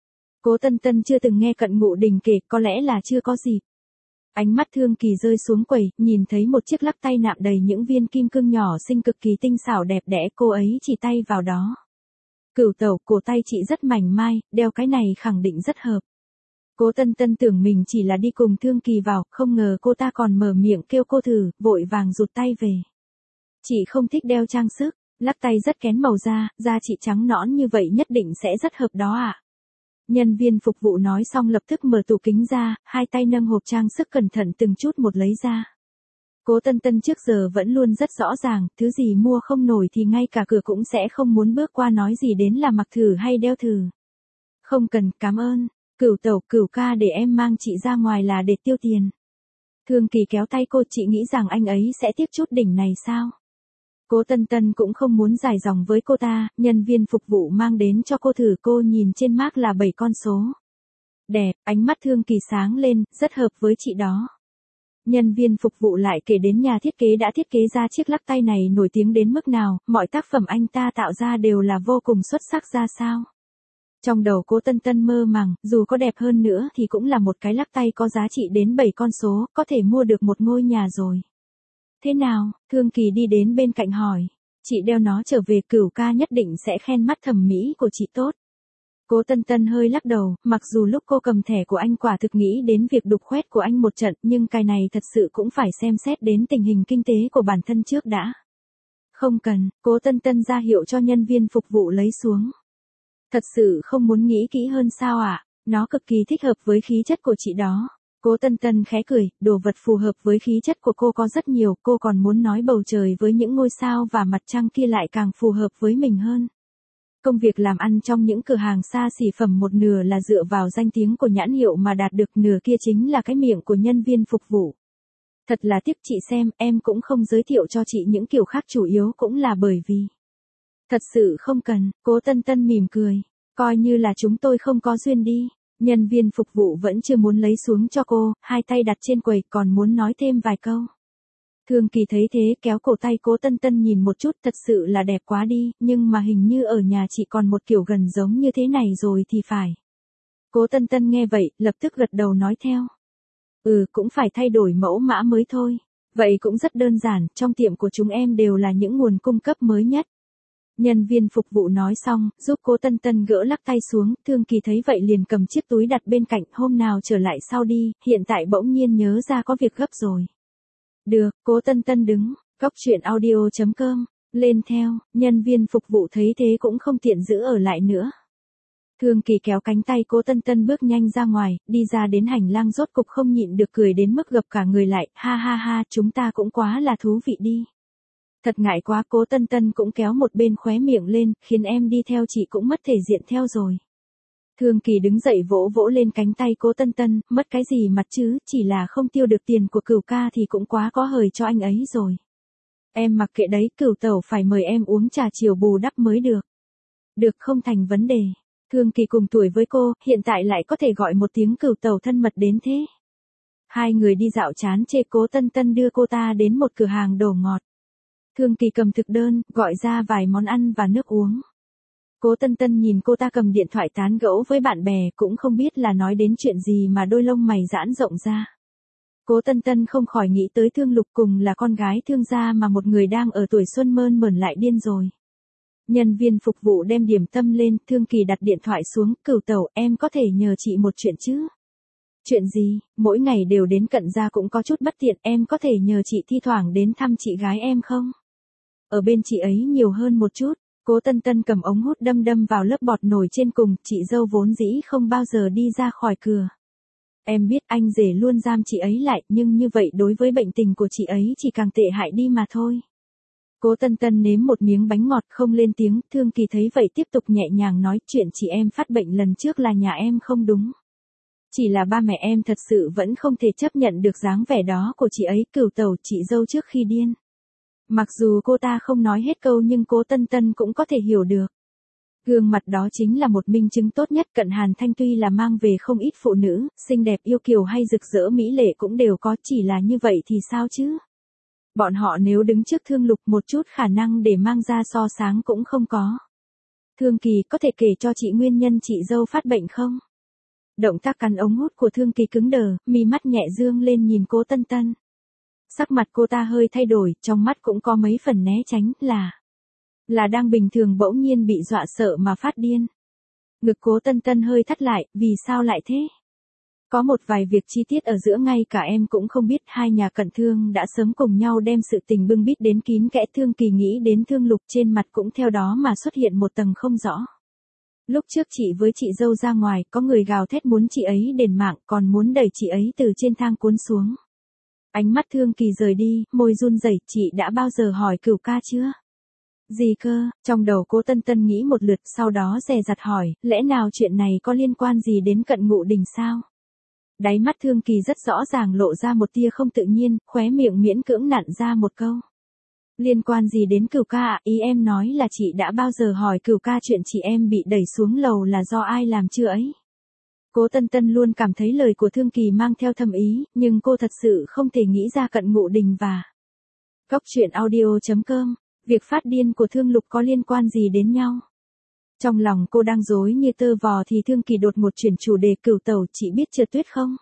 Cố Tân Tân chưa từng nghe Cận Ngụ Đình kể, có lẽ là chưa có dịp. Ánh mắt Thương Kỳ rơi xuống quầy, nhìn thấy một chiếc lắc tay nạm đầy những viên kim cương nhỏ xinh cực kỳ tinh xảo đẹp đẽ, cô ấy chỉ tay vào đó. Cửu tẩu, cổ tay chị rất mảnh mai, đeo cái này khẳng định rất hợp. Cố Tân Tân tưởng mình chỉ là đi cùng Thương Kỳ vào, không ngờ cô ta còn mở miệng kêu cô thử, vội vàng rụt tay về. Chị không thích đeo trang sức, lắc tay rất kén màu da chị trắng nõn như vậy nhất định sẽ rất hợp đó ạ. Nhân viên phục vụ nói xong lập tức mở tủ kính ra, hai tay nâng hộp trang sức cẩn thận từng chút một lấy ra. Cố Tân Tân trước giờ vẫn luôn rất rõ ràng, thứ gì mua không nổi thì ngay cả cửa cũng sẽ không muốn bước qua nói gì đến là mặc thử hay đeo thử. Không cần, cảm ơn. Cửu tẩu, Cửu ca để em mang chị ra ngoài là để tiêu tiền. Thương Kỳ kéo tay cô, chị nghĩ rằng anh ấy sẽ tiếc chút đỉnh này sao? Cố Tân Tân cũng không muốn dài dòng với cô ta, nhân viên phục vụ mang đến cho cô thử, cô nhìn trên mác là 7 con số. Đẹp, ánh mắt Thương Kỳ sáng lên, rất hợp với chị đó. Nhân viên phục vụ lại kể đến nhà thiết kế đã thiết kế ra chiếc lắc tay này nổi tiếng đến mức nào, mọi tác phẩm anh ta tạo ra đều là vô cùng xuất sắc ra sao. Trong đầu Cố Tân Tân mơ màng, dù có đẹp hơn nữa thì cũng là một cái lắc tay có giá trị đến 7 con số, có thể mua được một ngôi nhà rồi. Thế nào? Thương Kỳ đi đến bên cạnh hỏi. Chị đeo nó trở về, Cửu ca nhất định sẽ khen mắt thẩm mỹ của chị tốt. Cố Tân Tân hơi lắc đầu, mặc dù lúc cô cầm thẻ của anh quả thực nghĩ đến việc đục khoét của anh một trận, nhưng cái này thật sự cũng phải xem xét đến tình hình kinh tế của bản thân trước đã. Không cần, Cố Tân Tân ra hiệu cho nhân viên phục vụ lấy xuống. Thật sự không muốn nghĩ kỹ hơn sao ạ? Nó cực kỳ thích hợp với khí chất của chị đó. Cố Tân Tân khẽ cười, đồ vật phù hợp với khí chất của cô có rất nhiều, cô còn muốn nói bầu trời với những ngôi sao và mặt trăng kia lại càng phù hợp với mình hơn. Công việc làm ăn trong những cửa hàng xa xỉ phẩm một nửa là dựa vào danh tiếng của nhãn hiệu mà đạt được, nửa kia chính là cái miệng của nhân viên phục vụ. Thật là tiếc, chị xem, em cũng không giới thiệu cho chị những kiểu khác, chủ yếu cũng là bởi vì. Thật sự không cần, Cố Tân Tân mỉm cười, coi như là chúng tôi không có duyên đi. Nhân viên phục vụ vẫn chưa muốn lấy xuống cho cô, hai tay đặt trên quầy còn muốn nói thêm vài câu. Thương Kỳ thấy thế kéo cổ tay Cố Tân Tân nhìn một chút, thật sự là đẹp quá đi, nhưng mà hình như ở nhà chị còn một kiểu gần giống như thế này rồi thì phải. Cố Tân Tân nghe vậy, lập tức gật đầu nói theo. Cũng phải thay đổi mẫu mã mới thôi. Vậy cũng rất đơn giản, trong tiệm của chúng em đều là những nguồn cung cấp mới nhất. Nhân viên phục vụ nói xong, giúp Cố Tân Tân gỡ lắc tay xuống, Thương Kỳ thấy vậy liền cầm chiếc túi đặt bên cạnh, hôm nào trở lại sau đi, hiện tại bỗng nhiên nhớ ra có việc gấp rồi. Được, Cố Tân Tân đứng, góc chuyện audio.com, lên theo, nhân viên phục vụ thấy thế cũng không tiện giữ ở lại nữa. Thương Kỳ kéo cánh tay Cố Tân Tân bước nhanh ra ngoài, đi ra đến hành lang rốt cục không nhịn được cười đến mức gập cả người lại, ha ha ha, chúng ta cũng quá là thú vị đi. Thật ngại quá, Cố Tân Tân cũng kéo một bên khóe miệng lên, khiến em đi theo chị cũng mất thể diện theo rồi. Thương Kỳ đứng dậy vỗ vỗ lên cánh tay Cố Tân Tân, mất cái gì mặt chứ, chỉ là không tiêu được tiền của Cửu ca thì cũng quá có hời cho anh ấy rồi. Em mặc kệ đấy, Cửu tẩu phải mời em uống trà chiều bù đắp mới được. Được, không thành vấn đề. Thương Kỳ cùng tuổi với cô, hiện tại lại có thể gọi một tiếng Cửu tẩu thân mật đến thế. Hai người đi dạo chán chê, Cố Tân Tân đưa cô ta đến một cửa hàng đồ ngọt. Thương Kỳ cầm thực đơn, gọi ra vài món ăn và nước uống. Cố Tân Tân nhìn cô ta cầm điện thoại tán gẫu với bạn bè, cũng không biết là nói đến chuyện gì mà đôi lông mày giãn rộng ra. Cố Tân Tân không khỏi nghĩ tới Thương Lục, cùng là con gái thương gia mà một người đang ở tuổi xuân mơn mởn lại điên rồi. Nhân viên phục vụ đem điểm tâm lên, Thương Kỳ đặt điện thoại xuống, Cửu tẩu, em có thể nhờ chị một chuyện chứ? Chuyện gì? Mỗi ngày đều đến cận gia cũng có chút bất tiện, em có thể nhờ chị thi thoảng đến thăm chị gái em không? Ở bên chị ấy nhiều hơn một chút. Cố Tân Tân cầm ống hút đâm đâm vào lớp bọt nổi trên cùng, chị dâu vốn dĩ không bao giờ đi ra khỏi cửa. Em biết anh rể luôn giam chị ấy lại, nhưng như vậy đối với bệnh tình của chị ấy chỉ càng tệ hại đi mà thôi. Cố Tân Tân nếm một miếng bánh ngọt không lên tiếng, Thương Kỳ thấy vậy tiếp tục nhẹ nhàng nói, chuyện chị em phát bệnh lần trước là nhà em không đúng. Chỉ là ba mẹ em thật sự vẫn không thể chấp nhận được dáng vẻ đó của chị ấy, Cửu tẩu, chị dâu trước khi điên. Mặc dù cô ta không nói hết câu nhưng Cố Tân Tân cũng có thể hiểu được. Gương mặt đó chính là một minh chứng tốt nhất, Cận Hàn Thanh tuy là mang về không ít phụ nữ, xinh đẹp yêu kiều hay rực rỡ mỹ lệ cũng đều có, chỉ là như vậy thì sao chứ? Bọn họ nếu đứng trước Thương Lục một chút khả năng để mang ra so sáng cũng không có. Thương Kỳ, có thể kể cho chị nguyên nhân chị dâu phát bệnh không? Động tác cắn ống hút của Thương Kỳ cứng đờ, mi mắt nhẹ dương lên nhìn Cố Tân Tân. Sắc mặt cô ta hơi thay đổi, trong mắt cũng có mấy phần né tránh, Là đang bình thường bỗng nhiên bị dọa sợ mà phát điên. Ngực Cố Tân Tân hơi thắt lại, vì sao lại thế? Có một vài việc chi tiết ở giữa ngay cả em cũng không biết, hai nhà cận thương đã sớm cùng nhau đem sự tình bưng bít đến kín kẽ. Thương Kỳ nghĩ đến Thương Lục, trên mặt cũng theo đó mà xuất hiện một tầng không rõ. Lúc trước chị với chị dâu ra ngoài, có người gào thét muốn chị ấy đền mạng, còn muốn đẩy chị ấy từ trên thang cuốn xuống. Ánh mắt Thương Kỳ rời đi, môi run rẩy, chị đã bao giờ hỏi Cửu ca chưa? Gì cơ? Trong đầu Cố Tân Tân nghĩ một lượt, sau đó dè dặt hỏi, lẽ nào chuyện này có liên quan gì đến Cận Ngụ Đình sao? Đáy mắt Thương Kỳ rất rõ ràng lộ ra một tia không tự nhiên, khóe miệng miễn cưỡng nặn ra một câu. Liên quan gì đến Cửu ca ạ? Ý em nói là chị đã bao giờ hỏi Cửu ca chuyện chị em bị đẩy xuống lầu là do ai làm chưa ấy? Cố Tân Tân luôn cảm thấy lời của Thương Kỳ mang theo thâm ý, nhưng cô thật sự không thể nghĩ ra Cận Ngụ Đình và Góc truyện audio.com, việc phát điên của Thương Lục có liên quan gì đến nhau. Trong lòng cô đang rối như tơ vò thì Thương Kỳ đột ngột chuyển chủ đề, Cửu tẩu, chị biết trượt tuyết không?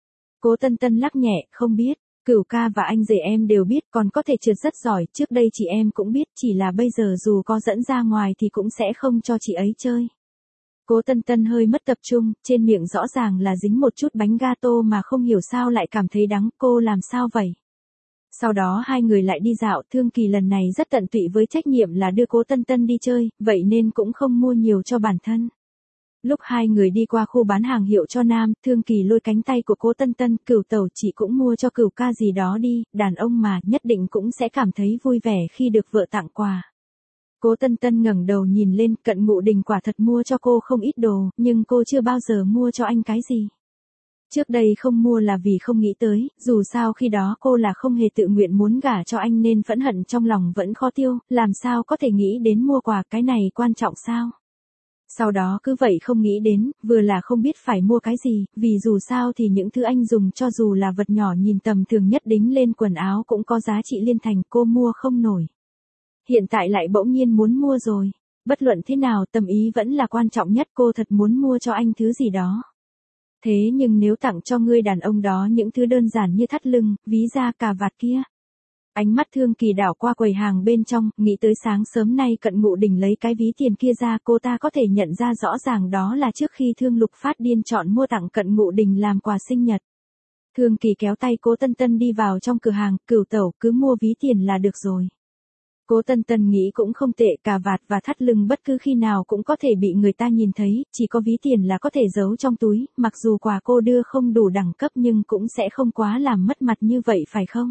Cố Tân Tân lắc nhẹ, không biết. Cửu ca và anh rể em đều biết, còn có thể trượt rất giỏi, trước đây chị em cũng biết, chỉ là bây giờ dù có dẫn ra ngoài thì cũng sẽ không cho chị ấy chơi. Cố Tân Tân hơi mất tập trung, trên miệng rõ ràng là dính một chút bánh gato mà không hiểu sao lại cảm thấy đắng, cô làm sao vậy? Sau đó hai người lại đi dạo, Thương Kỳ lần này rất tận tụy với trách nhiệm là đưa Cố Tân Tân đi chơi, vậy nên cũng không mua nhiều cho bản thân. Lúc hai người đi qua khu bán hàng hiệu cho nam, Thương Kỳ lôi cánh tay của Cố Tân Tân, Cửu tẩu, chị cũng mua cho Cửu ca gì đó đi, đàn ông mà, nhất định cũng sẽ cảm thấy vui vẻ khi được vợ tặng quà. Cố Tân Tân ngẩng đầu nhìn lên, Cận Ngụ Đình quả thật mua cho cô không ít đồ, nhưng cô chưa bao giờ mua cho anh cái gì. Trước đây không mua là vì không nghĩ tới, dù sao khi đó cô là không hề tự nguyện muốn gả cho anh nên phẫn hận trong lòng vẫn khó tiêu, làm sao có thể nghĩ đến mua quà, cái này quan trọng sao? Sau đó cứ vậy không nghĩ đến, vừa là không biết phải mua cái gì, vì dù sao thì những thứ anh dùng cho dù là vật nhỏ nhìn tầm thường nhất đính lên quần áo cũng có giá trị liên thành, cô mua không nổi. Hiện tại lại bỗng nhiên muốn mua rồi. Bất luận thế nào tâm ý vẫn là quan trọng nhất, cô thật muốn mua cho anh thứ gì đó. Thế nhưng nếu tặng cho người đàn ông đó những thứ đơn giản như thắt lưng, ví da, cà vạt kia. Ánh mắt Thương Kỳ đảo qua quầy hàng bên trong, nghĩ tới sáng sớm nay Cận Ngụ Đình lấy cái ví tiền kia ra, cô ta có thể nhận ra rõ ràng đó là trước khi Thương Lục phát điên chọn mua tặng Cận Ngụ Đình làm quà sinh nhật. Thương Kỳ kéo tay Cố Tân Tân đi vào trong cửa hàng, Cửu tẩu, cứ mua ví tiền là được rồi. Cố Tân Tân nghĩ cũng không tệ, cà vạt và thắt lưng bất cứ khi nào cũng có thể bị người ta nhìn thấy, chỉ có ví tiền là có thể giấu trong túi, mặc dù quà cô đưa không đủ đẳng cấp nhưng cũng sẽ không quá làm mất mặt như vậy phải không?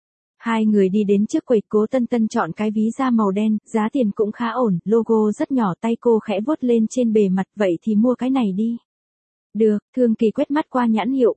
Hai người đi đến trước quầy, Cố Tân Tân chọn cái ví da màu đen, giá tiền cũng khá ổn, logo rất nhỏ, tay cô khẽ vuốt lên trên bề mặt, vậy thì mua cái này đi. Được, Thương Kỳ quét mắt qua nhãn hiệu,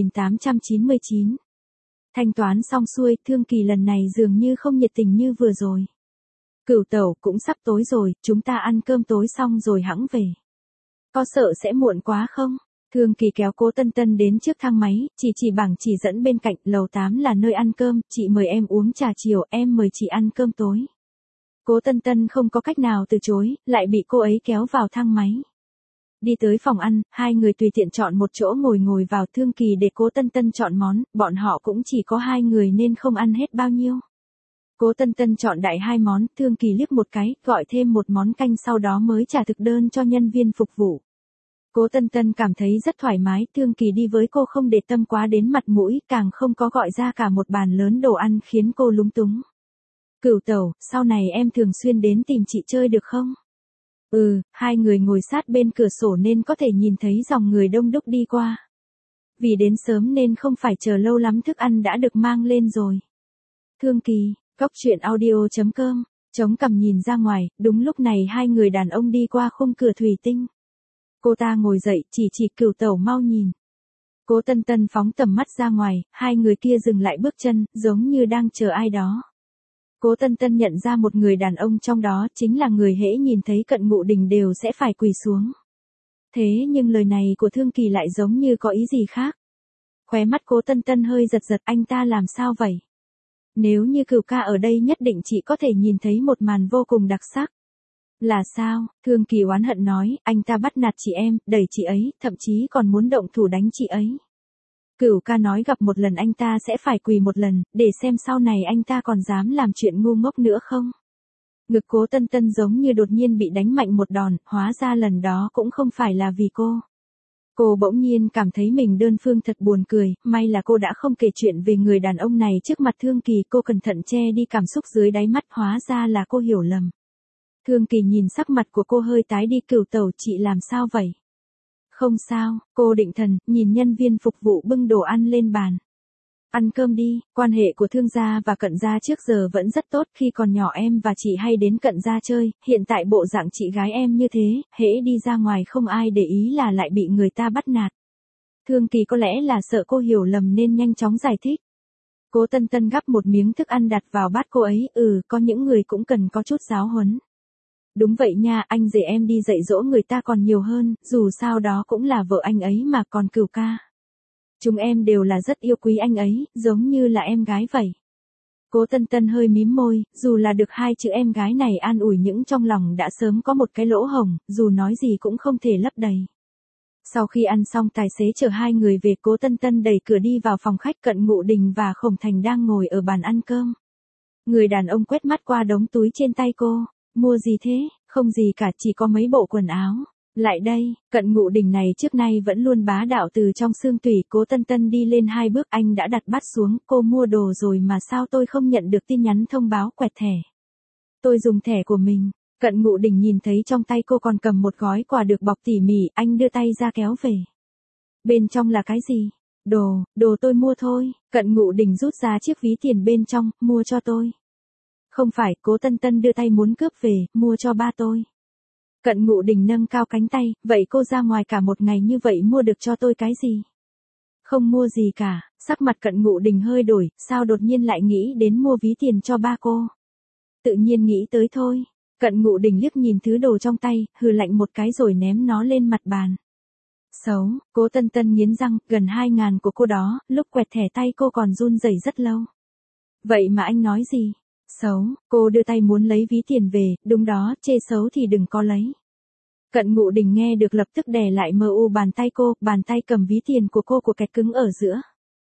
1899. Thanh toán xong xuôi, Thương Kỳ lần này dường như không nhiệt tình như vừa rồi. Cửu tẩu, cũng sắp tối rồi, chúng ta ăn cơm tối xong rồi hẵng về. Có sợ sẽ muộn quá không? Thương Kỳ kéo Cố Tân Tân đến trước thang máy, chỉ bảng chỉ dẫn bên cạnh, lầu 8 là nơi ăn cơm, chị mời em uống trà chiều, em mời chị ăn cơm tối. Cố Tân Tân không có cách nào từ chối, lại bị cô ấy kéo vào thang máy. Đi tới phòng ăn, hai người tùy tiện chọn một chỗ ngồi vào, Thương Kỳ để Cố Tân Tân chọn món, bọn họ cũng chỉ có hai người nên không ăn hết bao nhiêu. Cố Tân Tân chọn đại hai món, Thương Kỳ liếc một cái, gọi thêm một món canh sau đó mới trả thực đơn cho nhân viên phục vụ. Cố Tân Tân cảm thấy rất thoải mái, Thương Kỳ đi với cô không để tâm quá đến mặt mũi, càng không có gọi ra cả một bàn lớn đồ ăn khiến cô lúng túng. Cửu tẩu, sau này em thường xuyên đến tìm chị chơi được không? Hai người ngồi sát bên cửa sổ nên có thể nhìn thấy dòng người đông đúc đi qua. Vì đến sớm nên không phải chờ lâu lắm, thức ăn đã được mang lên rồi. Thương Kỳ, Góc truyện audio.com, chống cằm nhìn ra ngoài, đúng lúc này hai người đàn ông đi qua khung cửa thủy tinh. Cô ta ngồi dậy, chỉ Cửu tẩu mau nhìn. Cố Tân Tân phóng tầm mắt ra ngoài, hai người kia dừng lại bước chân, giống như đang chờ ai đó. Cố Tân Tân nhận ra một người đàn ông trong đó, chính là người hễ nhìn thấy Cận Ngụ Đình đều sẽ phải quỳ xuống. Thế nhưng lời này của Thương Kỳ lại giống như có ý gì khác. Khóe mắt Cố Tân Tân hơi giật, anh ta làm sao vậy? Nếu như Cửu ca ở đây nhất định chị có thể nhìn thấy một màn vô cùng đặc sắc. Là sao? Thương Kỳ oán hận nói, anh ta bắt nạt chị em, đẩy chị ấy, thậm chí còn muốn động thủ đánh chị ấy. Cửu ca nói gặp một lần anh ta sẽ phải quỳ một lần, để xem sau này anh ta còn dám làm chuyện ngu ngốc nữa không. Ngực Cố Tân Tân giống như đột nhiên bị đánh mạnh một đòn, hóa ra lần đó cũng không phải là vì cô. Cô bỗng nhiên cảm thấy mình đơn phương thật buồn cười, may là cô đã không kể chuyện về người đàn ông này trước mặt Thương Kỳ, cô cẩn thận che đi cảm xúc dưới đáy mắt, hóa ra là cô hiểu lầm. Thương Kỳ nhìn sắc mặt của cô hơi tái đi, Cửu tẩu chị làm sao vậy? Không sao, cô định thần, nhìn nhân viên phục vụ bưng đồ ăn lên bàn. Ăn cơm đi, quan hệ của Thương gia và Cận gia trước giờ vẫn rất tốt, khi còn nhỏ em và chị hay đến Cận gia chơi, hiện tại bộ dạng chị gái em như thế, hễ đi ra ngoài không ai để ý là lại bị người ta bắt nạt. Thương Kỳ có lẽ là sợ cô hiểu lầm nên nhanh chóng giải thích. Cố Tân Tân gắp một miếng thức ăn đặt vào bát cô ấy, có những người cũng cần có chút giáo huấn. Đúng vậy nha, anh rể em đi dạy dỗ người ta còn nhiều hơn, dù sao đó cũng là vợ anh ấy mà, còn Cửu ca. Chúng em đều là rất yêu quý anh ấy, giống như là em gái vậy. Cố Tân Tân hơi mím môi, dù là được hai chữ em gái này an ủi những trong lòng đã sớm có một cái lỗ hổng, dù nói gì cũng không thể lấp đầy. Sau khi ăn xong, tài xế chở hai người về, Cố Tân Tân đẩy cửa đi vào phòng khách. Cận Ngụ Đình và Khổng Thành đang ngồi ở bàn ăn cơm. Người đàn ông quét mắt qua đống túi trên tay cô, mua gì thế? Không gì cả, chỉ có mấy bộ quần áo. Lại đây, Cận Ngụ Đình này trước nay vẫn luôn bá đạo từ trong xương tủy. Cố Tân Tân đi lên hai bước, anh đã đặt bát xuống, cô mua đồ rồi mà sao tôi không nhận được tin nhắn thông báo? Quẹt thẻ. Tôi dùng thẻ của mình. Cận Ngụ Đình nhìn thấy trong tay cô còn cầm một gói quà được bọc tỉ mỉ, anh đưa tay ra kéo về. Bên trong là cái gì? Đồ tôi mua thôi. Cận Ngụ Đình rút ra chiếc ví tiền bên trong, mua cho tôi. Không phải, Cố Tân Tân đưa tay muốn cướp về, mua cho ba tôi. Cận Ngụ Đình nâng cao cánh tay, vậy cô ra ngoài cả một ngày như vậy mua được cho tôi cái gì? Không mua gì cả. Sắc mặt Cận Ngụ Đình hơi đổi, sao đột nhiên lại nghĩ đến mua ví tiền cho ba cô? Tự nhiên nghĩ tới thôi. Cận Ngụ Đình liếc nhìn thứ đồ trong tay, hừ lạnh một cái rồi ném nó lên mặt bàn. Xấu, Cố Tân Tân nghiến răng, gần 2.000 của cô đó, lúc quẹt thẻ tay cô còn run rẩy rất lâu. Vậy mà anh nói gì? Xấu, cô đưa tay muốn lấy ví tiền về, đúng đó, chê xấu thì đừng có lấy. Cận Ngụ Đình nghe được lập tức đè lại bàn tay cô, bàn tay cầm ví tiền của cô kẹt cứng ở giữa.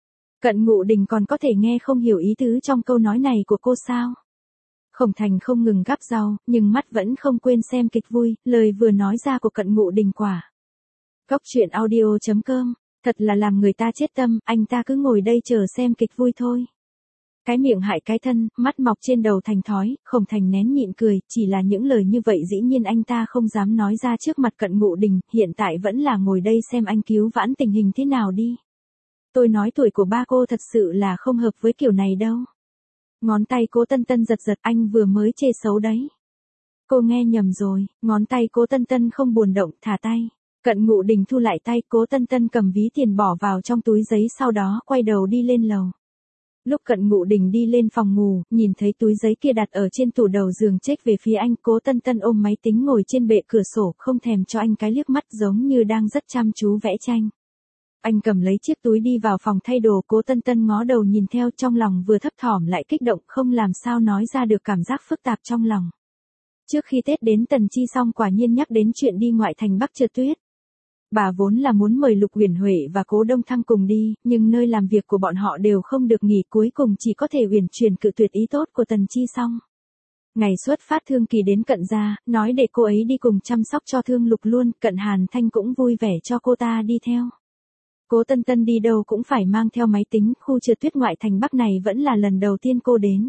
Cận Ngụ Đình còn có thể nghe không hiểu ý tứ trong câu nói này của cô sao? Khổng Thành không ngừng gắp rau, nhưng mắt vẫn không quên xem kịch vui, lời vừa nói ra của Cận Ngụ Đình quả. Cóc truyện audio.com, thật là làm người ta chết tâm, anh ta cứ ngồi đây chờ xem kịch vui thôi. Cái miệng hại cái thân, mắt mọc trên đầu thành thói, Khổng Thành nén nhịn cười, chỉ là những lời như vậy dĩ nhiên anh ta không dám nói ra trước mặt Cận Ngụ Đình, hiện tại vẫn là ngồi đây xem anh cứu vãn tình hình thế nào đi. Tôi nói tuổi của ba cô thật sự là không hợp với kiểu này đâu. Ngón tay Cố Tân Tân giật giật, anh vừa mới chê xấu đấy. Cô nghe nhầm rồi, ngón tay Cố Tân Tân không buồn động, thả tay. Cận Ngụ Đình thu lại tay, Cố Tân Tân cầm ví tiền bỏ vào trong túi giấy, sau đó quay đầu đi lên lầu. Lúc Cận Ngụ Đình đi lên phòng ngủ, nhìn thấy túi giấy kia đặt ở trên tủ đầu giường, chếch về phía anh. Cố Tân Tân ôm máy tính ngồi trên bệ cửa sổ, không thèm cho anh cái liếc mắt, giống như đang rất chăm chú vẽ tranh. Anh cầm lấy chiếc túi đi vào phòng thay đồ, Cố Tân Tân ngó đầu nhìn theo, trong lòng vừa thấp thỏm lại kích động, không làm sao nói ra được cảm giác phức tạp trong lòng. Trước khi Tết đến, Tần Chi Song quả nhiên nhắc đến chuyện đi ngoại thành Bắc Trượt Tuyết. Bà vốn là muốn mời Lục Uyển Huệ và Cố Đông Thăng cùng đi, nhưng nơi làm việc của bọn họ đều không được nghỉ, cuối cùng chỉ có thể uyển chuyển cự tuyệt ý tốt của Tần Chi Song. Ngày xuất phát, Thương Kỳ đến Cận gia, nói để cô ấy đi cùng chăm sóc cho Thương Lục luôn, Cận Hàn Thanh cũng vui vẻ cho cô ta đi theo. Cố Tân Tân đi đâu cũng phải mang theo máy tính, khu trượt tuyết ngoại thành Bắc này vẫn là lần đầu tiên cô đến.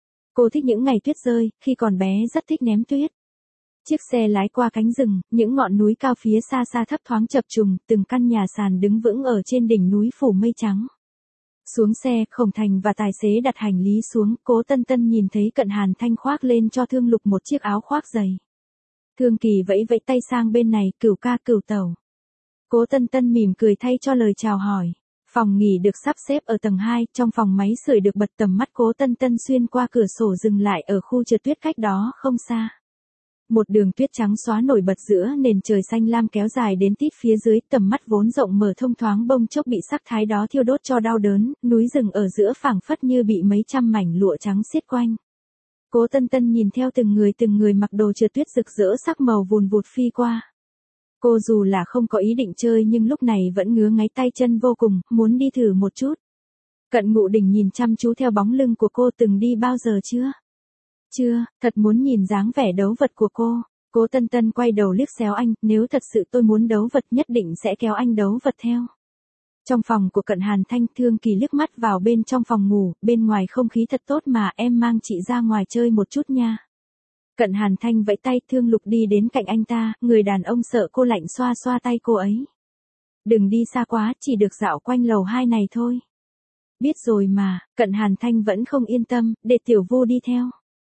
Cô thích những ngày tuyết rơi, khi còn bé rất thích ném tuyết. Chiếc xe lái qua cánh rừng, những ngọn núi cao phía xa xa thấp thoáng chập trùng, từng căn nhà sàn đứng vững ở trên đỉnh núi phủ mây trắng. Xuống xe, Khổng Thành và tài xế đặt hành lý xuống, Cố Tân Tân nhìn thấy Cận Hàn Thanh khoác lên cho Thương Lục một chiếc áo khoác dày. Thương Kỳ vẫy vẫy tay sang bên này, Cửu ca, Cửu tẩu. Cố Tân Tân mỉm cười thay cho lời chào hỏi. Phòng nghỉ được sắp xếp ở tầng 2, trong phòng máy sưởi được bật, tầm mắt Cố Tân Tân xuyên qua cửa sổ dừng lại ở khu trượt tuyết cách đó không xa. Một đường tuyết trắng xóa nổi bật giữa nền trời xanh lam kéo dài đến tít phía dưới, tầm mắt vốn rộng mở thông thoáng bông chốc bị sắc thái đó thiêu đốt cho đau đớn, núi rừng ở giữa phảng phất như bị mấy trăm mảnh lụa trắng xiết quanh. Cố Tân Tân nhìn theo từng người mặc đồ trượt tuyết rực rỡ sắc màu vùn vụt phi qua. Cô dù là không có ý định chơi nhưng lúc này vẫn ngứa ngáy tay chân vô cùng, muốn đi thử một chút. Cận Ngụ Đình nhìn chăm chú theo bóng lưng của cô, từng đi bao giờ chưa? Chưa, thật muốn nhìn dáng vẻ đấu vật của cô. Cố Tân Tân quay đầu liếc xéo anh, nếu thật sự tôi muốn đấu vật nhất định sẽ kéo anh đấu vật theo. Trong phòng của Cận Hàn Thanh, Thương Kỳ liếc mắt vào bên trong phòng ngủ, bên ngoài không khí thật tốt mà, em mang chị ra ngoài chơi một chút nha. Cận Hàn Thanh vẫy tay, Thương Lục đi đến cạnh anh ta, người đàn ông sợ cô lạnh xoa xoa tay cô ấy. Đừng đi xa quá, chỉ được dạo quanh lầu 2 này thôi. Biết rồi mà, Cận Hàn Thanh vẫn không yên tâm, để Tiểu Vô đi theo.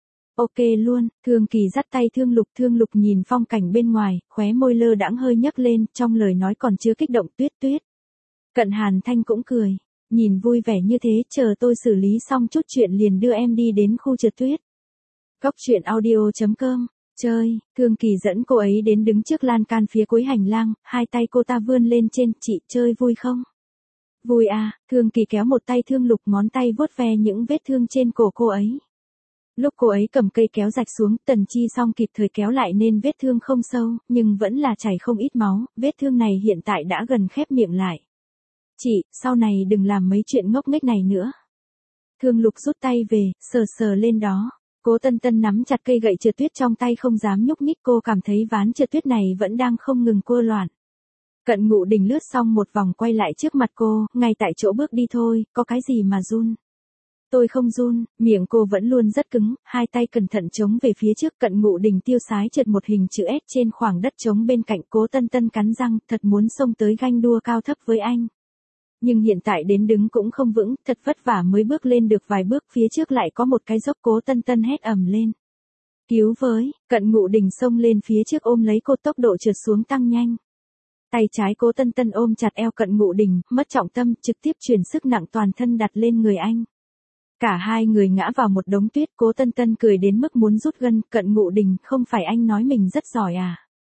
Ok luôn, Thương Kỳ dắt tay Thương Lục nhìn phong cảnh bên ngoài, khóe môi lơ đãng hơi nhấc lên, trong lời nói còn chưa kích động, Tuyết Tuyết. Cận Hàn Thanh cũng cười, nhìn vui vẻ như thế, chờ tôi xử lý xong chút chuyện liền đưa em đi đến khu trượt tuyết. Góc truyện audio.com, chơi, Thương Kỳ dẫn cô ấy đến đứng trước lan can phía cuối hành lang, hai tay cô ta vươn lên trên, chị chơi vui không? Vui à, Thương Kỳ kéo một tay Thương Lục, ngón tay vuốt ve những vết thương trên cổ cô ấy. Lúc cô ấy cầm cây kéo rạch xuống, Tần Chi Song kịp thời kéo lại nên vết thương không sâu, nhưng vẫn là chảy không ít máu, vết thương này hiện tại đã gần khép miệng lại. Chị, sau này đừng làm mấy chuyện ngốc nghếch này nữa. Thương Lục rút tay về, sờ sờ lên đó. Cố Tân Tân nắm chặt cây gậy trượt tuyết trong tay không dám nhúc nhích, cô cảm thấy ván trượt tuyết này vẫn đang không ngừng cua loạn. Cận Ngụ Đình lướt xong một vòng quay lại trước mặt cô, ngay tại chỗ bước đi thôi, có cái gì mà run. Tôi không run, miệng cô vẫn luôn rất cứng, hai tay cẩn thận chống về phía trước. Cận Ngụ Đình tiêu sái trượt một hình chữ S trên khoảng đất trống bên cạnh. Cố Tân Tân cắn răng, thật muốn xông tới ganh đua cao thấp với anh. Nhưng hiện tại đến đứng cũng không vững, thật vất vả mới bước lên được vài bước, phía trước lại có một cái dốc. Cố Tân Tân hét ầm lên. Cứu với, Cận Ngụ Đình xông lên phía trước ôm lấy cô, tốc độ trượt xuống tăng nhanh. Tay trái Cố Tân Tân ôm chặt eo Cận Ngụ Đình, mất trọng tâm, trực tiếp truyền sức nặng toàn thân đặt lên người anh. Cả hai người ngã vào một đống tuyết. Cố Tân Tân cười đến mức muốn rút gân. Cận Ngụ Đình, không phải anh nói mình rất giỏi à?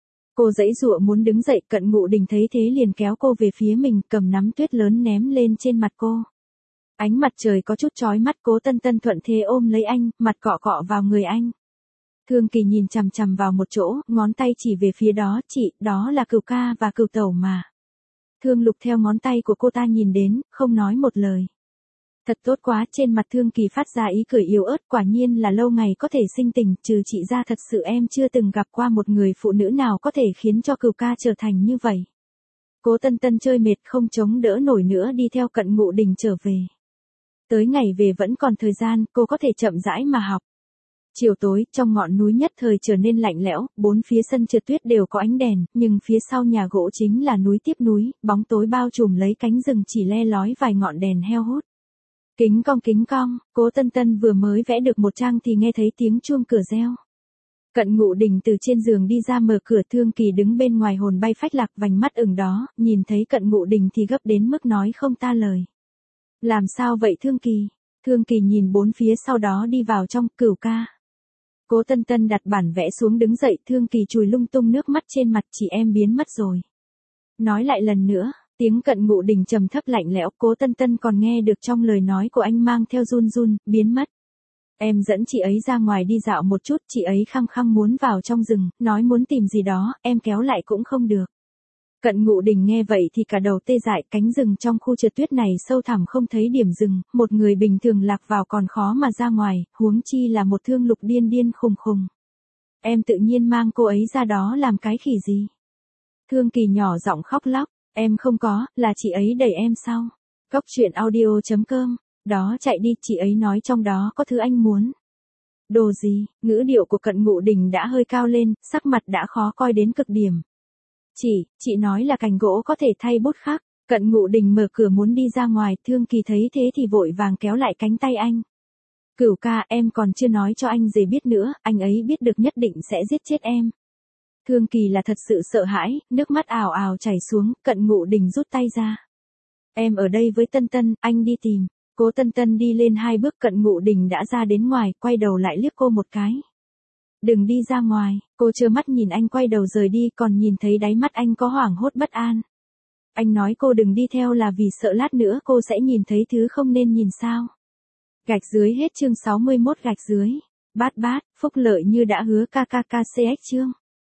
Cô giãy giụa muốn đứng dậy, Cận Ngụ Đình thấy thế liền kéo cô về phía mình, cầm nắm tuyết lớn ném lên trên mặt cô. Ánh mặt trời có chút chói mắt, Cố Tân Tân thuận thế ôm lấy anh, mặt cọ cọ vào người anh. Thương Kỳ nhìn chằm chằm vào một chỗ, ngón tay chỉ về phía đó, chị, đó là Cửu ca và Cửu tẩu mà. Thương Lục theo ngón tay của cô ta nhìn đến, không nói một lời. Thật tốt quá, trên mặt Thương Kỳ phát ra ý cười yếu ớt, quả nhiên là lâu ngày có thể sinh tình, trừ chị ra thật sự em chưa từng gặp qua một người phụ nữ nào có thể khiến cho Cửu ca trở thành như vậy. Cố Tân Tân chơi mệt không chống đỡ nổi nữa đi theo Cận Ngụ Đình trở về. Tới ngày về vẫn còn thời gian, cô có thể chậm rãi mà học. Chiều tối, trong ngọn núi nhất thời trở nên lạnh lẽo, bốn phía sân trượt tuyết đều có ánh đèn, nhưng phía sau nhà gỗ chính là núi tiếp núi, bóng tối bao trùm lấy cánh rừng chỉ le lói vài ngọn đèn heo hút. Kính cong, Cố Tân Tân vừa mới vẽ được một trang thì nghe thấy tiếng chuông cửa reo. Cận Ngụ Đình từ trên giường đi ra mở cửa. Thương Kỳ đứng bên ngoài hồn bay phách lạc, vành mắt ửng đó, nhìn thấy Cận Ngụ Đình thì gấp đến mức nói không ta lời. Làm sao vậy Thương Kỳ? Thương Kỳ nhìn bốn phía sau đó đi vào trong. Cửu ca. Cố Tân Tân đặt bản vẽ xuống đứng dậy. Thương Kỳ chùi lung tung nước mắt trên mặt, chị em biến mất rồi. Nói lại lần nữa. Tiếng Cận Ngụ Đình trầm thấp lạnh lẽo, Cố Tân Tân còn nghe được trong lời nói của anh mang theo run run, biến mất. Em dẫn chị ấy ra ngoài đi dạo một chút, chị ấy khăng khăng muốn vào trong rừng, nói muốn tìm gì đó, em kéo lại cũng không được. Cận Ngụ Đình nghe vậy thì cả đầu tê dại, cánh rừng trong khu trượt tuyết này sâu thẳm không thấy điểm dừng, một người bình thường lạc vào còn khó mà ra ngoài, huống chi là một Thương Lục điên điên khùng khùng. Em tự nhiên mang cô ấy ra đó làm cái khỉ gì? Thương Kỳ nhỏ giọng khóc lóc. Em không có, là chị ấy đẩy em sau. Góc truyện audio.com, đó chạy đi, chị ấy nói trong đó có thứ anh muốn. Đồ gì? Ngữ điệu của Cận Ngụ Đình đã hơi cao lên, sắc mặt đã khó coi đến cực điểm. Chị nói là cành gỗ có thể thay bút khác. Cận Ngụ Đình mở cửa muốn đi ra ngoài, Thương Kỳ thấy thế thì vội vàng kéo lại cánh tay anh. Cửu ca, em còn chưa nói cho anh dề biết nữa, anh ấy biết được nhất định sẽ giết chết em. Thương Kỳ là thật sự sợ hãi, nước mắt ào ào chảy xuống. Cận Ngụ Đình rút tay ra. Em ở đây với Tân Tân, anh đi tìm. Cố Tân Tân đi lên 2 bước, Cận Ngụ Đình đã ra đến ngoài, quay đầu lại liếc cô một cái. Đừng đi ra ngoài, cô trơ mắt nhìn anh quay đầu rời đi, còn nhìn thấy đáy mắt anh có hoảng hốt bất an. Anh nói cô đừng đi theo là vì sợ lát nữa cô sẽ nhìn thấy thứ không nên nhìn sao. Gạch dưới hết chương 61 gạch dưới. Bát, phúc lợi như đã hứa KKKCX chương.